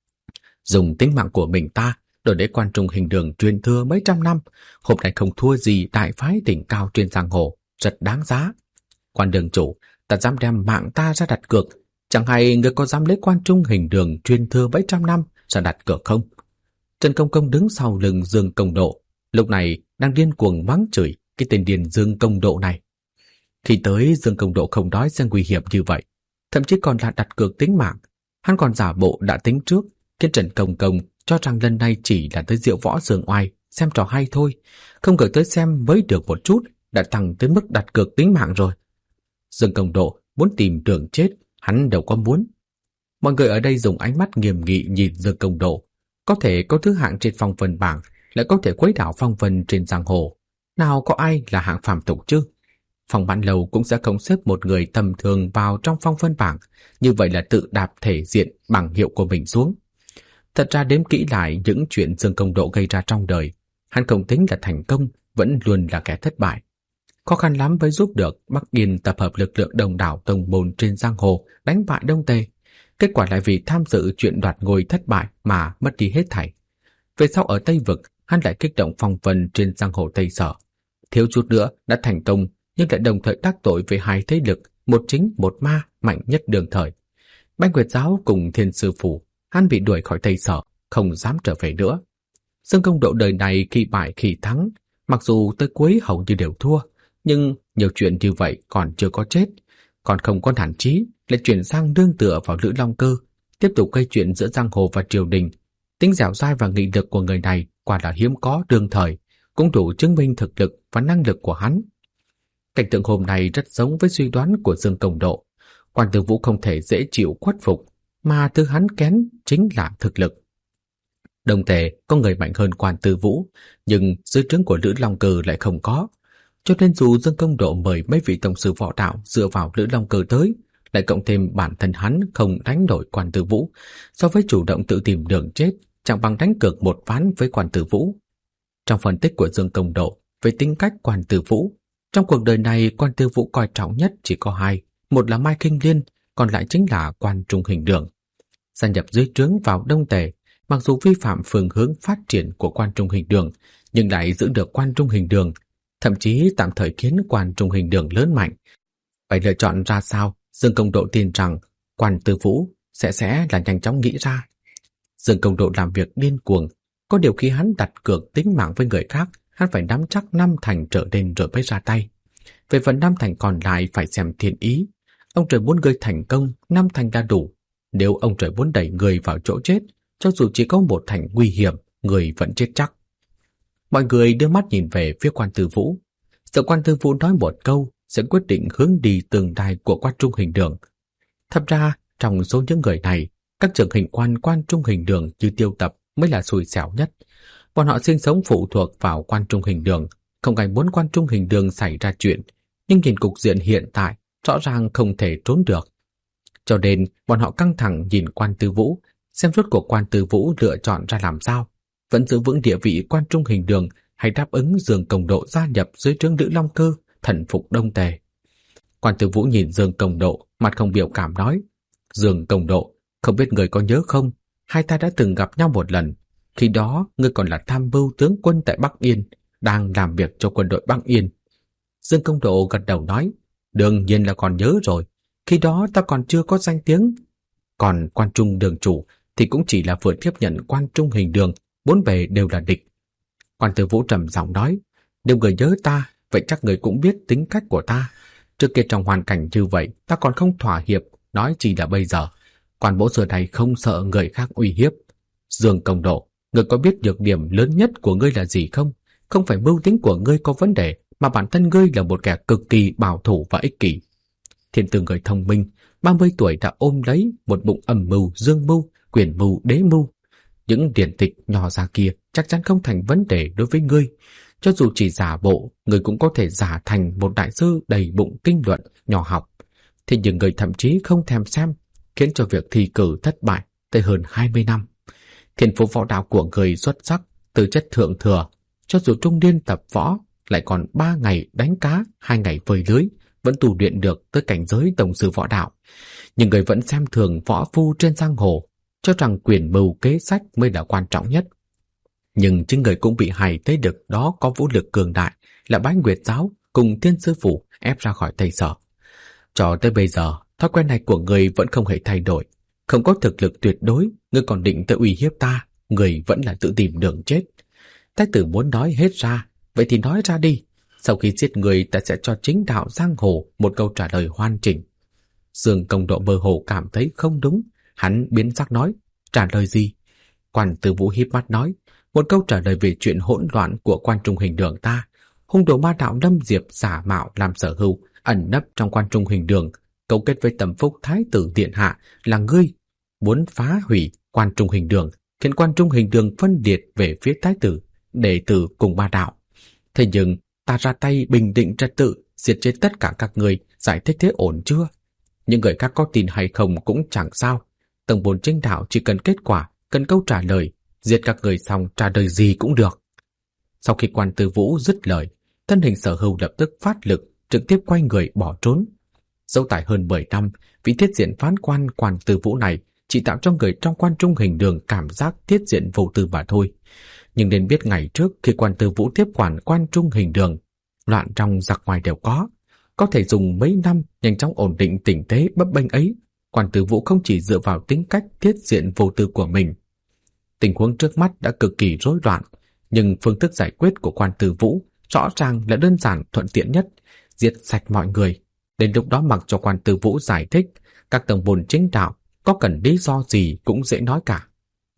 Dùng tính mạng của mình ta đổi để Quan Trung Hình Đường truyền thừa mấy trăm năm, hôm nay không thua gì đại phái đỉnh cao trên giang hồ, rất đáng giá. Quan đường chủ, ta dám đem mạng ta ra đặt cược, chẳng hay người có dám lấy Quan Trung Hình Đường truyền thừa mấy trăm năm ra đặt cược không? Trần Công Công đứng sau lưng Dương Công Độ, lúc này đang điên cuồng mắng chửi cái tên điên Dương Công Độ này. Khi tới, Dương Công Độ không nói ra nguy hiểm như vậy, thậm chí còn là đặt cược tính mạng. Hắn còn giả bộ đã tính trước, khiến Trần Công Công cho rằng lần này chỉ là tới diệu võ Dương Oai, xem trò hay thôi, không ngờ tới xem mới được một chút đã tăng tới mức đặt cược tính mạng rồi. Dương Công Độ muốn tìm đường chết, hắn đâu có muốn. Mọi người ở đây dùng ánh mắt nghiêm nghị nhìn Dương Công Độ, có thể có thứ hạng trên phong vân bảng, lại có thể khuấy đảo phong vân trên giang hồ. Nào có ai là hạng phàm tục chứ? Phong Mãn Lâu cũng sẽ không xếp một người tầm thường vào trong phong vân bảng, như vậy là tự đạp thể diện bảng hiệu của mình xuống. Thật ra đếm kỹ lại những chuyện Dương Công Độ gây ra trong đời, hắn không tính là thành công, vẫn luôn là kẻ thất bại. Khó khăn lắm mới giúp được Bắc Yên tập hợp lực lượng đông đảo tông môn trên giang hồ đánh bại Đông Tề. Kết quả lại vì tham dự chuyện đoạt ngôi thất bại mà mất đi hết thảy. Về sau ở Tây Vực, hắn lại kích động phong vân trên giang hồ Tây Sở. Thiếu chút nữa đã thành công, nhưng lại đồng thời đắc tội với hai thế lực, một chính một ma mạnh nhất đương thời. Bách Nguyệt Giáo cùng Thiên Sư Phủ, hắn bị đuổi khỏi Tây Sở, không dám trở về nữa. Dương Công Độ đời này khi bại khi thắng, mặc dù tới cuối hầu như đều thua, nhưng nhiều chuyện như vậy còn chưa có chết, còn không có nản chí, lại chuyển sang nương tựa vào Lữ Long Cơ, tiếp tục gây chuyện giữa giang hồ và triều đình. Tính dẻo dai và nghị lực của người này quả là hiếm có đương thời, cũng đủ chứng minh thực lực và năng lực của hắn. Cảnh tượng hôm nay rất giống với suy đoán của Dương Công Độ. Quan Tư Vũ không thể dễ chịu khuất phục, mà thứ hắn kén chính là thực lực. Đông Tề có người mạnh hơn Quan Tư Vũ, nhưng dưới trướng của Lữ Long Cơ lại không có. Cho nên dù Dương Công Độ mời mấy vị tổng sư võ đạo dựa vào Lữ Long Cơ tới, lại cộng thêm bản thân hắn không đánh nổi Quan Tư Vũ, so với chủ động tự tìm đường chết, chẳng bằng đánh cược một ván với Quan Tư Vũ. Trong phân tích của Dương Công Độ về tính cách Quan Tư Vũ, trong cuộc đời này Quan Tư Vũ coi trọng nhất chỉ có hai, một là Mai Kinh Liên, còn lại chính là Quan Trung Hình Đường. Gia nhập dưới trướng vào Đông Tề, mặc dù vi phạm phương hướng phát triển của Quan Trung Hình Đường, nhưng lại giữ được Quan Trung Hình Đường, thậm chí tạm thời khiến Quan Trung Hình Đường lớn mạnh. Phải lựa chọn ra sao, Dương Công Độ tin rằng Quan Tư Vũ sẽ là nhanh chóng nghĩ ra. Dương Công Độ làm việc điên cuồng, có điều khi hắn đặt cược tính mạng với người khác, hắn phải nắm chắc 5 thành trở lên rồi mới ra tay. Về phần 5 thành còn lại phải xem thiên ý. Ông trời muốn ngươi thành công, 5 thành đã đủ. Nếu ông trời muốn đẩy người vào chỗ chết, cho dù chỉ có 1 thành nguy hiểm, người vẫn chết chắc. Mọi người đưa mắt nhìn về phía Quan Tư Vũ. Sợ Quan Tư Vũ nói một câu sẽ quyết định hướng đi tương lai của Quan Trung Hình Đường. Thật ra, trong số những người này, các trưởng hình quan Quan Trung Hình Đường như Tiêu Tập mới là xui xẻo nhất. Bọn họ sinh sống phụ thuộc vào Quan Trung Hình Đường, không ai muốn Quan Trung Hình Đường xảy ra chuyện, nhưng nhìn cục diện hiện tại, rõ ràng không thể trốn được. Cho nên, bọn họ căng thẳng nhìn Quan Tư Vũ, xem rốt cuộc Quan Tư Vũ lựa chọn ra làm sao, vẫn giữ vững địa vị Quan Trung Hình Đường hay đáp ứng Dương Công Độ gia nhập dưới trướng Lữ Long Cơ, thần phục Đông Tề. Quan Tư Vũ nhìn Dương Công Độ, mặt không biểu cảm nói: Dương Công Độ, không biết người có nhớ không, hai ta đã từng gặp nhau một lần. Khi đó, ngươi còn là tham mưu tướng quân tại Bắc Yên, đang làm việc cho quân đội Bắc Yên. Dương Công Độ gật đầu nói: đương nhiên là còn nhớ rồi. Khi đó ta còn chưa có danh tiếng. Còn Quan Trung đường chủ thì cũng chỉ là vừa tiếp nhận Quan Trung Hình Đường, bốn bề đều là địch. Quan Tư Vũ trầm giọng nói: nếu người nhớ ta, vậy chắc người cũng biết tính cách của ta. Trước kia trong hoàn cảnh như vậy, ta còn không thỏa hiệp, nói chỉ là bây giờ. Quan bố xưa này không sợ người khác uy hiếp. Dương Công Độ, người có biết nhược điểm lớn nhất của ngươi là gì không? Không phải mưu tính của ngươi có vấn đề, mà bản thân ngươi là một kẻ cực kỳ bảo thủ và ích kỷ. Thiên tử người thông minh, 30 tuổi đã ôm lấy một bụng âm mưu, dương mưu, quyền mưu, đế mưu. Những điển tịch nhỏ ra kia chắc chắn không thành vấn đề đối với ngươi. Cho dù chỉ giả bộ, ngươi cũng có thể giả thành một đại sư đầy bụng kinh luận, nhỏ học. Thế nhưng người thậm chí không thèm xem, khiến cho việc thi cử thất bại tới hơn 20 năm. Thiên phú võ đạo của người xuất sắc, tư chất thượng thừa, cho dù trung niên tập võ, lại còn 3 ngày đánh cá, 2 ngày phơi lưới, vẫn tu luyện được tới cảnh giới tổng sư võ đạo. Nhưng người vẫn xem thường võ phu trên giang hồ, cho rằng quyền mưu kế sách mới là quan trọng nhất. Nhưng chính người cũng bị hài thấy được đó có vũ lực cường đại là Bái Nguyệt giáo cùng Tiên sư phụ ép ra khỏi Tây Sở. Cho tới bây giờ, thói quen này của người vẫn không hề thay đổi. Không có thực lực tuyệt đối, ngươi còn định tự uy hiếp ta, người vẫn là tự tìm đường chết. Thái tử muốn nói hết ra, vậy thì nói ra đi. Sau khi giết người, ta sẽ cho chính đạo giang hồ một câu trả lời hoàn chỉnh. Dương Công Độ mơ hồ cảm thấy không đúng, hắn biến sắc nói: trả lời gì? Quan Tư Vũ híp mắt nói: một câu trả lời về chuyện hỗn loạn của Quan Trung Hình Đường ta. Hung đồ ma đạo Lâm Diệp giả mạo làm sở hữu, ẩn nấp trong Quan Trung Hình Đường, cấu kết với Tầm Phúc Thái tử điện hạ là ngươi, muốn phá hủy Quan Trung Hình Đường, khiến Quan Trung Hình Đường phân liệt về phía Thái tử, đệ tử cùng ma đạo. Thế nhưng ta ra tay bình định trật tự, diệt chết tất cả các người, giải thích thế ổn chưa? Những người khác có tin hay không cũng chẳng sao. Tầng 4 chính đạo chỉ cần kết quả, cần câu trả lời, diệt các người xong trả lời gì cũng được. Sau khi Quan Tư Vũ dứt lời, thân hình Sở Hưu lập tức phát lực, trực tiếp quay người bỏ trốn. Dẫu tại hơn 10 năm, vị thiết diện phán quan Quan Tư Vũ này chỉ tạo cho người trong Quan Trung Hình Đường cảm giác thiết diện vô tư mà thôi. Nhưng nên biết ngày trước khi Quan Tư Vũ tiếp quản Quan Trung Hình Đường, loạn trong giặc ngoài đều có thể dùng mấy năm nhanh chóng ổn định tình thế bấp bênh ấy. Quan Tư Vũ không chỉ dựa vào tính cách thiết diện vô tư của mình. Tình huống trước mắt đã cực kỳ rối loạn, nhưng phương thức giải quyết của Quan Tư Vũ rõ ràng là đơn giản thuận tiện nhất, diệt sạch mọi người. Đến lúc đó mặc cho Quan Tư Vũ giải thích, các tầng 4 chính đạo có cần lý do gì cũng dễ nói cả.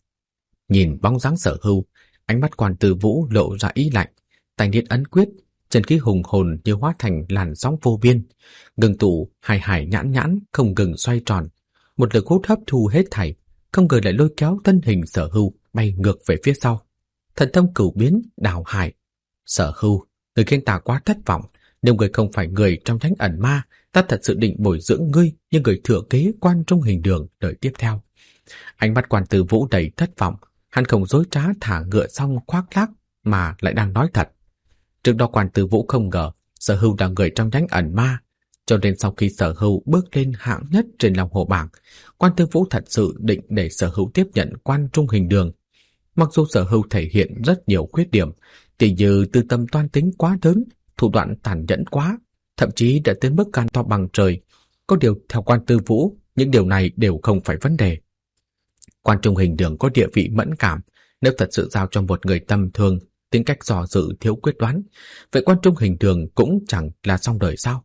Nhìn bóng dáng Sở Hưu, ánh mắt Quan Tư Vũ lộ ra ý lạnh, tay niết ấn quyết, chân khí hùng hồn như hóa thành làn sóng vô biên, ngừng tụ hải hải nhãn nhãn không ngừng xoay tròn, một lực hút hấp thu hết thảy, không ngờ lại lôi kéo thân hình Sở Hưu bay ngược về phía sau. Thần thông cửu biến đào hải. Sở Hưu, người khiến ta quá thất vọng. Nếu người không phải người trong thánh ẩn ma, ta thật sự định bồi dưỡng ngươi như người thừa kế Quan Trung Hình Đường đời tiếp theo. Ánh mắt Quan Tư Vũ đầy thất vọng, hắn không dối trá thả ngựa xong khoác lác mà lại đang nói thật. Trước đó Quan Tư Vũ không ngờ Sở Hưu là người trong thánh ẩn ma, cho nên sau khi Sở Hưu bước lên hạng nhất trên Long Hồ bảng, Quan Tư Vũ thật sự định để Sở Hưu tiếp nhận Quan Trung Hình Đường. Mặc dù Sở Hưu thể hiện rất nhiều khuyết điểm, tỉ như tư tâm toan tính quá lớn, thủ đoạn tàn nhẫn quá, thậm chí đã tới mức gan to bằng trời. Có điều theo Quan Tư Vũ, những điều này đều không phải vấn đề. Quan Trung Hình Đường có địa vị mẫn cảm, nếu thật sự giao cho một người tầm thường, tính cách dò dự thiếu quyết đoán. Vậy Quan Trung Hình Đường cũng chẳng là xong đời sao?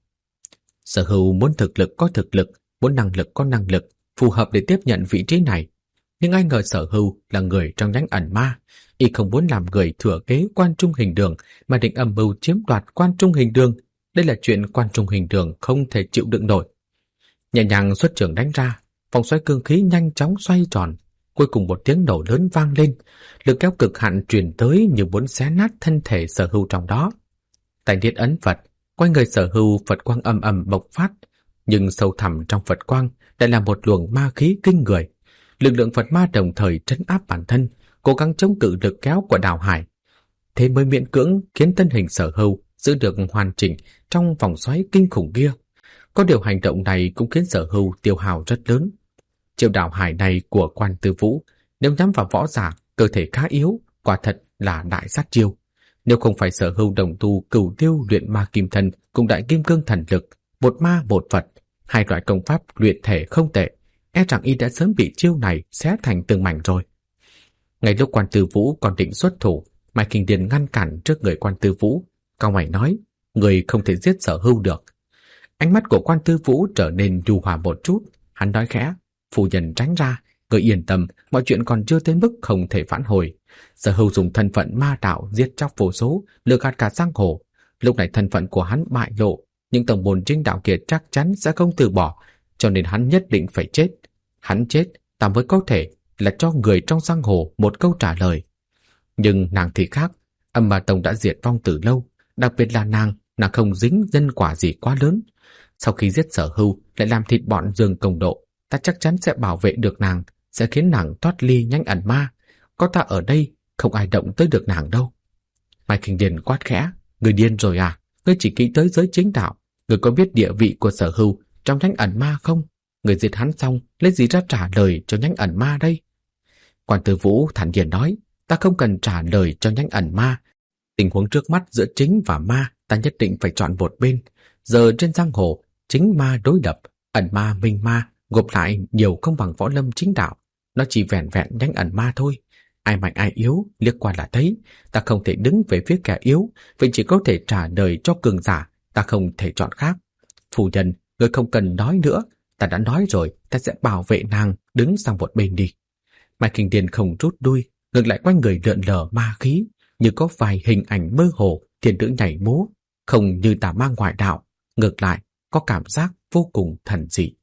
Sở Hưu muốn thực lực có thực lực, muốn năng lực có năng lực, phù hợp để tiếp nhận vị trí này. Nhưng ai ngờ Sở Hưu là người trong nhánh ẩn ma, y không muốn làm người thừa kế Quan Trung Hình Đường mà định âm mưu chiếm đoạt Quan Trung Hình Đường. Đây là chuyện Quan Trung Hình Đường không thể chịu đựng nổi. Nhẹ nhàng xuất trường đánh ra, vòng xoáy cương khí nhanh chóng xoay tròn. Cuối cùng một tiếng nổ lớn vang lên, lực kéo cực hạn truyền tới như muốn xé nát thân thể Sở Hưu trong đó. Tay niết ấn Phật, quanh người Sở Hưu Phật quang ầm ầm bộc phát, nhưng sâu thẳm trong Phật quang lại là một luồng ma khí kinh người. Lực lượng Phật ma đồng thời trấn áp bản thân, cố gắng chống cự lực kéo của Đào Hải. Thế mới miễn cưỡng khiến thân hình Sở Hưu giữ được hoàn chỉnh trong vòng xoáy kinh khủng kia. Có điều hành động này cũng khiến Sở Hưu tiêu hao rất lớn. Chiêu Đào Hải này của Quan Tư Vũ, nếu nhắm vào võ giả cơ thể khá yếu, quả thật là đại sát chiêu. Nếu không phải Sở Hưu đồng tu Cửu Tiêu luyện ma kim thân cùng đại kim cương thần lực, một ma một Phật, hai loại công pháp luyện thể không tệ, e rằng y đã sớm bị chiêu này xé thành từng mảnh rồi. Ngay lúc Quan Tư Vũ còn định xuất thủ, Mai Kinh Điền ngăn cản trước người Quan Tư Vũ, cao mày nói: người không thể giết Sở Hưu được. Ánh mắt của Quan Tư Vũ trở nên nhu hòa một chút, hắn nói khẽ: phu nhân tránh ra, người yên tâm, mọi chuyện còn chưa tới mức không thể vãn hồi. Sở Hưu dùng thân phận ma đạo giết chóc vô số, lừa gạt cả giang hồ. Lúc này thân phận của hắn bại lộ, những tổng bồn chính đạo kia chắc chắn sẽ không từ bỏ, cho nên hắn nhất định phải chết. Hắn chết, ta mới có thể là cho người trong giang hồ một câu trả lời. Nhưng nàng thì khác, Âm Ma Tông đã diệt vong từ lâu, đặc biệt là nàng không dính nhân quả gì quá lớn. Sau khi giết Sở Hưu lại làm thịt bọn Dương Công Độ, ta chắc chắn sẽ bảo vệ được nàng, sẽ khiến nàng thoát ly nhánh ẩn ma. Có ta ở đây, không ai động tới được nàng đâu. Mai Kinh Điền quát khẽ: người điên rồi à? Ngươi chỉ nghĩ tới giới chính đạo, ngươi có biết địa vị của Sở Hưu trong nhánh ẩn ma không? Người giết hắn xong, lấy gì ra trả lời cho nhánh ẩn ma đây? Quan Tư Vũ thản nhiên nói: ta không cần trả lời cho nhánh ẩn ma. Tình huống trước mắt giữa chính và ma, ta nhất định phải chọn một bên. Giờ trên giang hồ, chính ma đối đập, ẩn ma minh ma, gộp lại nhiều không bằng võ lâm chính đạo. Nó chỉ vẻn vẹn nhánh ẩn ma thôi. Ai mạnh ai yếu, liếc qua là thấy. Ta không thể đứng về phía kẻ yếu, vậy chỉ có thể trả lời cho cường giả, ta không thể chọn khác. Phu nhân, người không cần nói nữa. Ta đã nói rồi, ta sẽ bảo vệ nàng, đứng sang một bên đi. Mai Kinh Điền không rút đuôi, ngược lại quanh người lượn lờ ma khí, như có vài hình ảnh mơ hồ, thiên nữ nhảy múa, không như tà ma ngoại đạo, ngược lại có cảm giác vô cùng thần dị.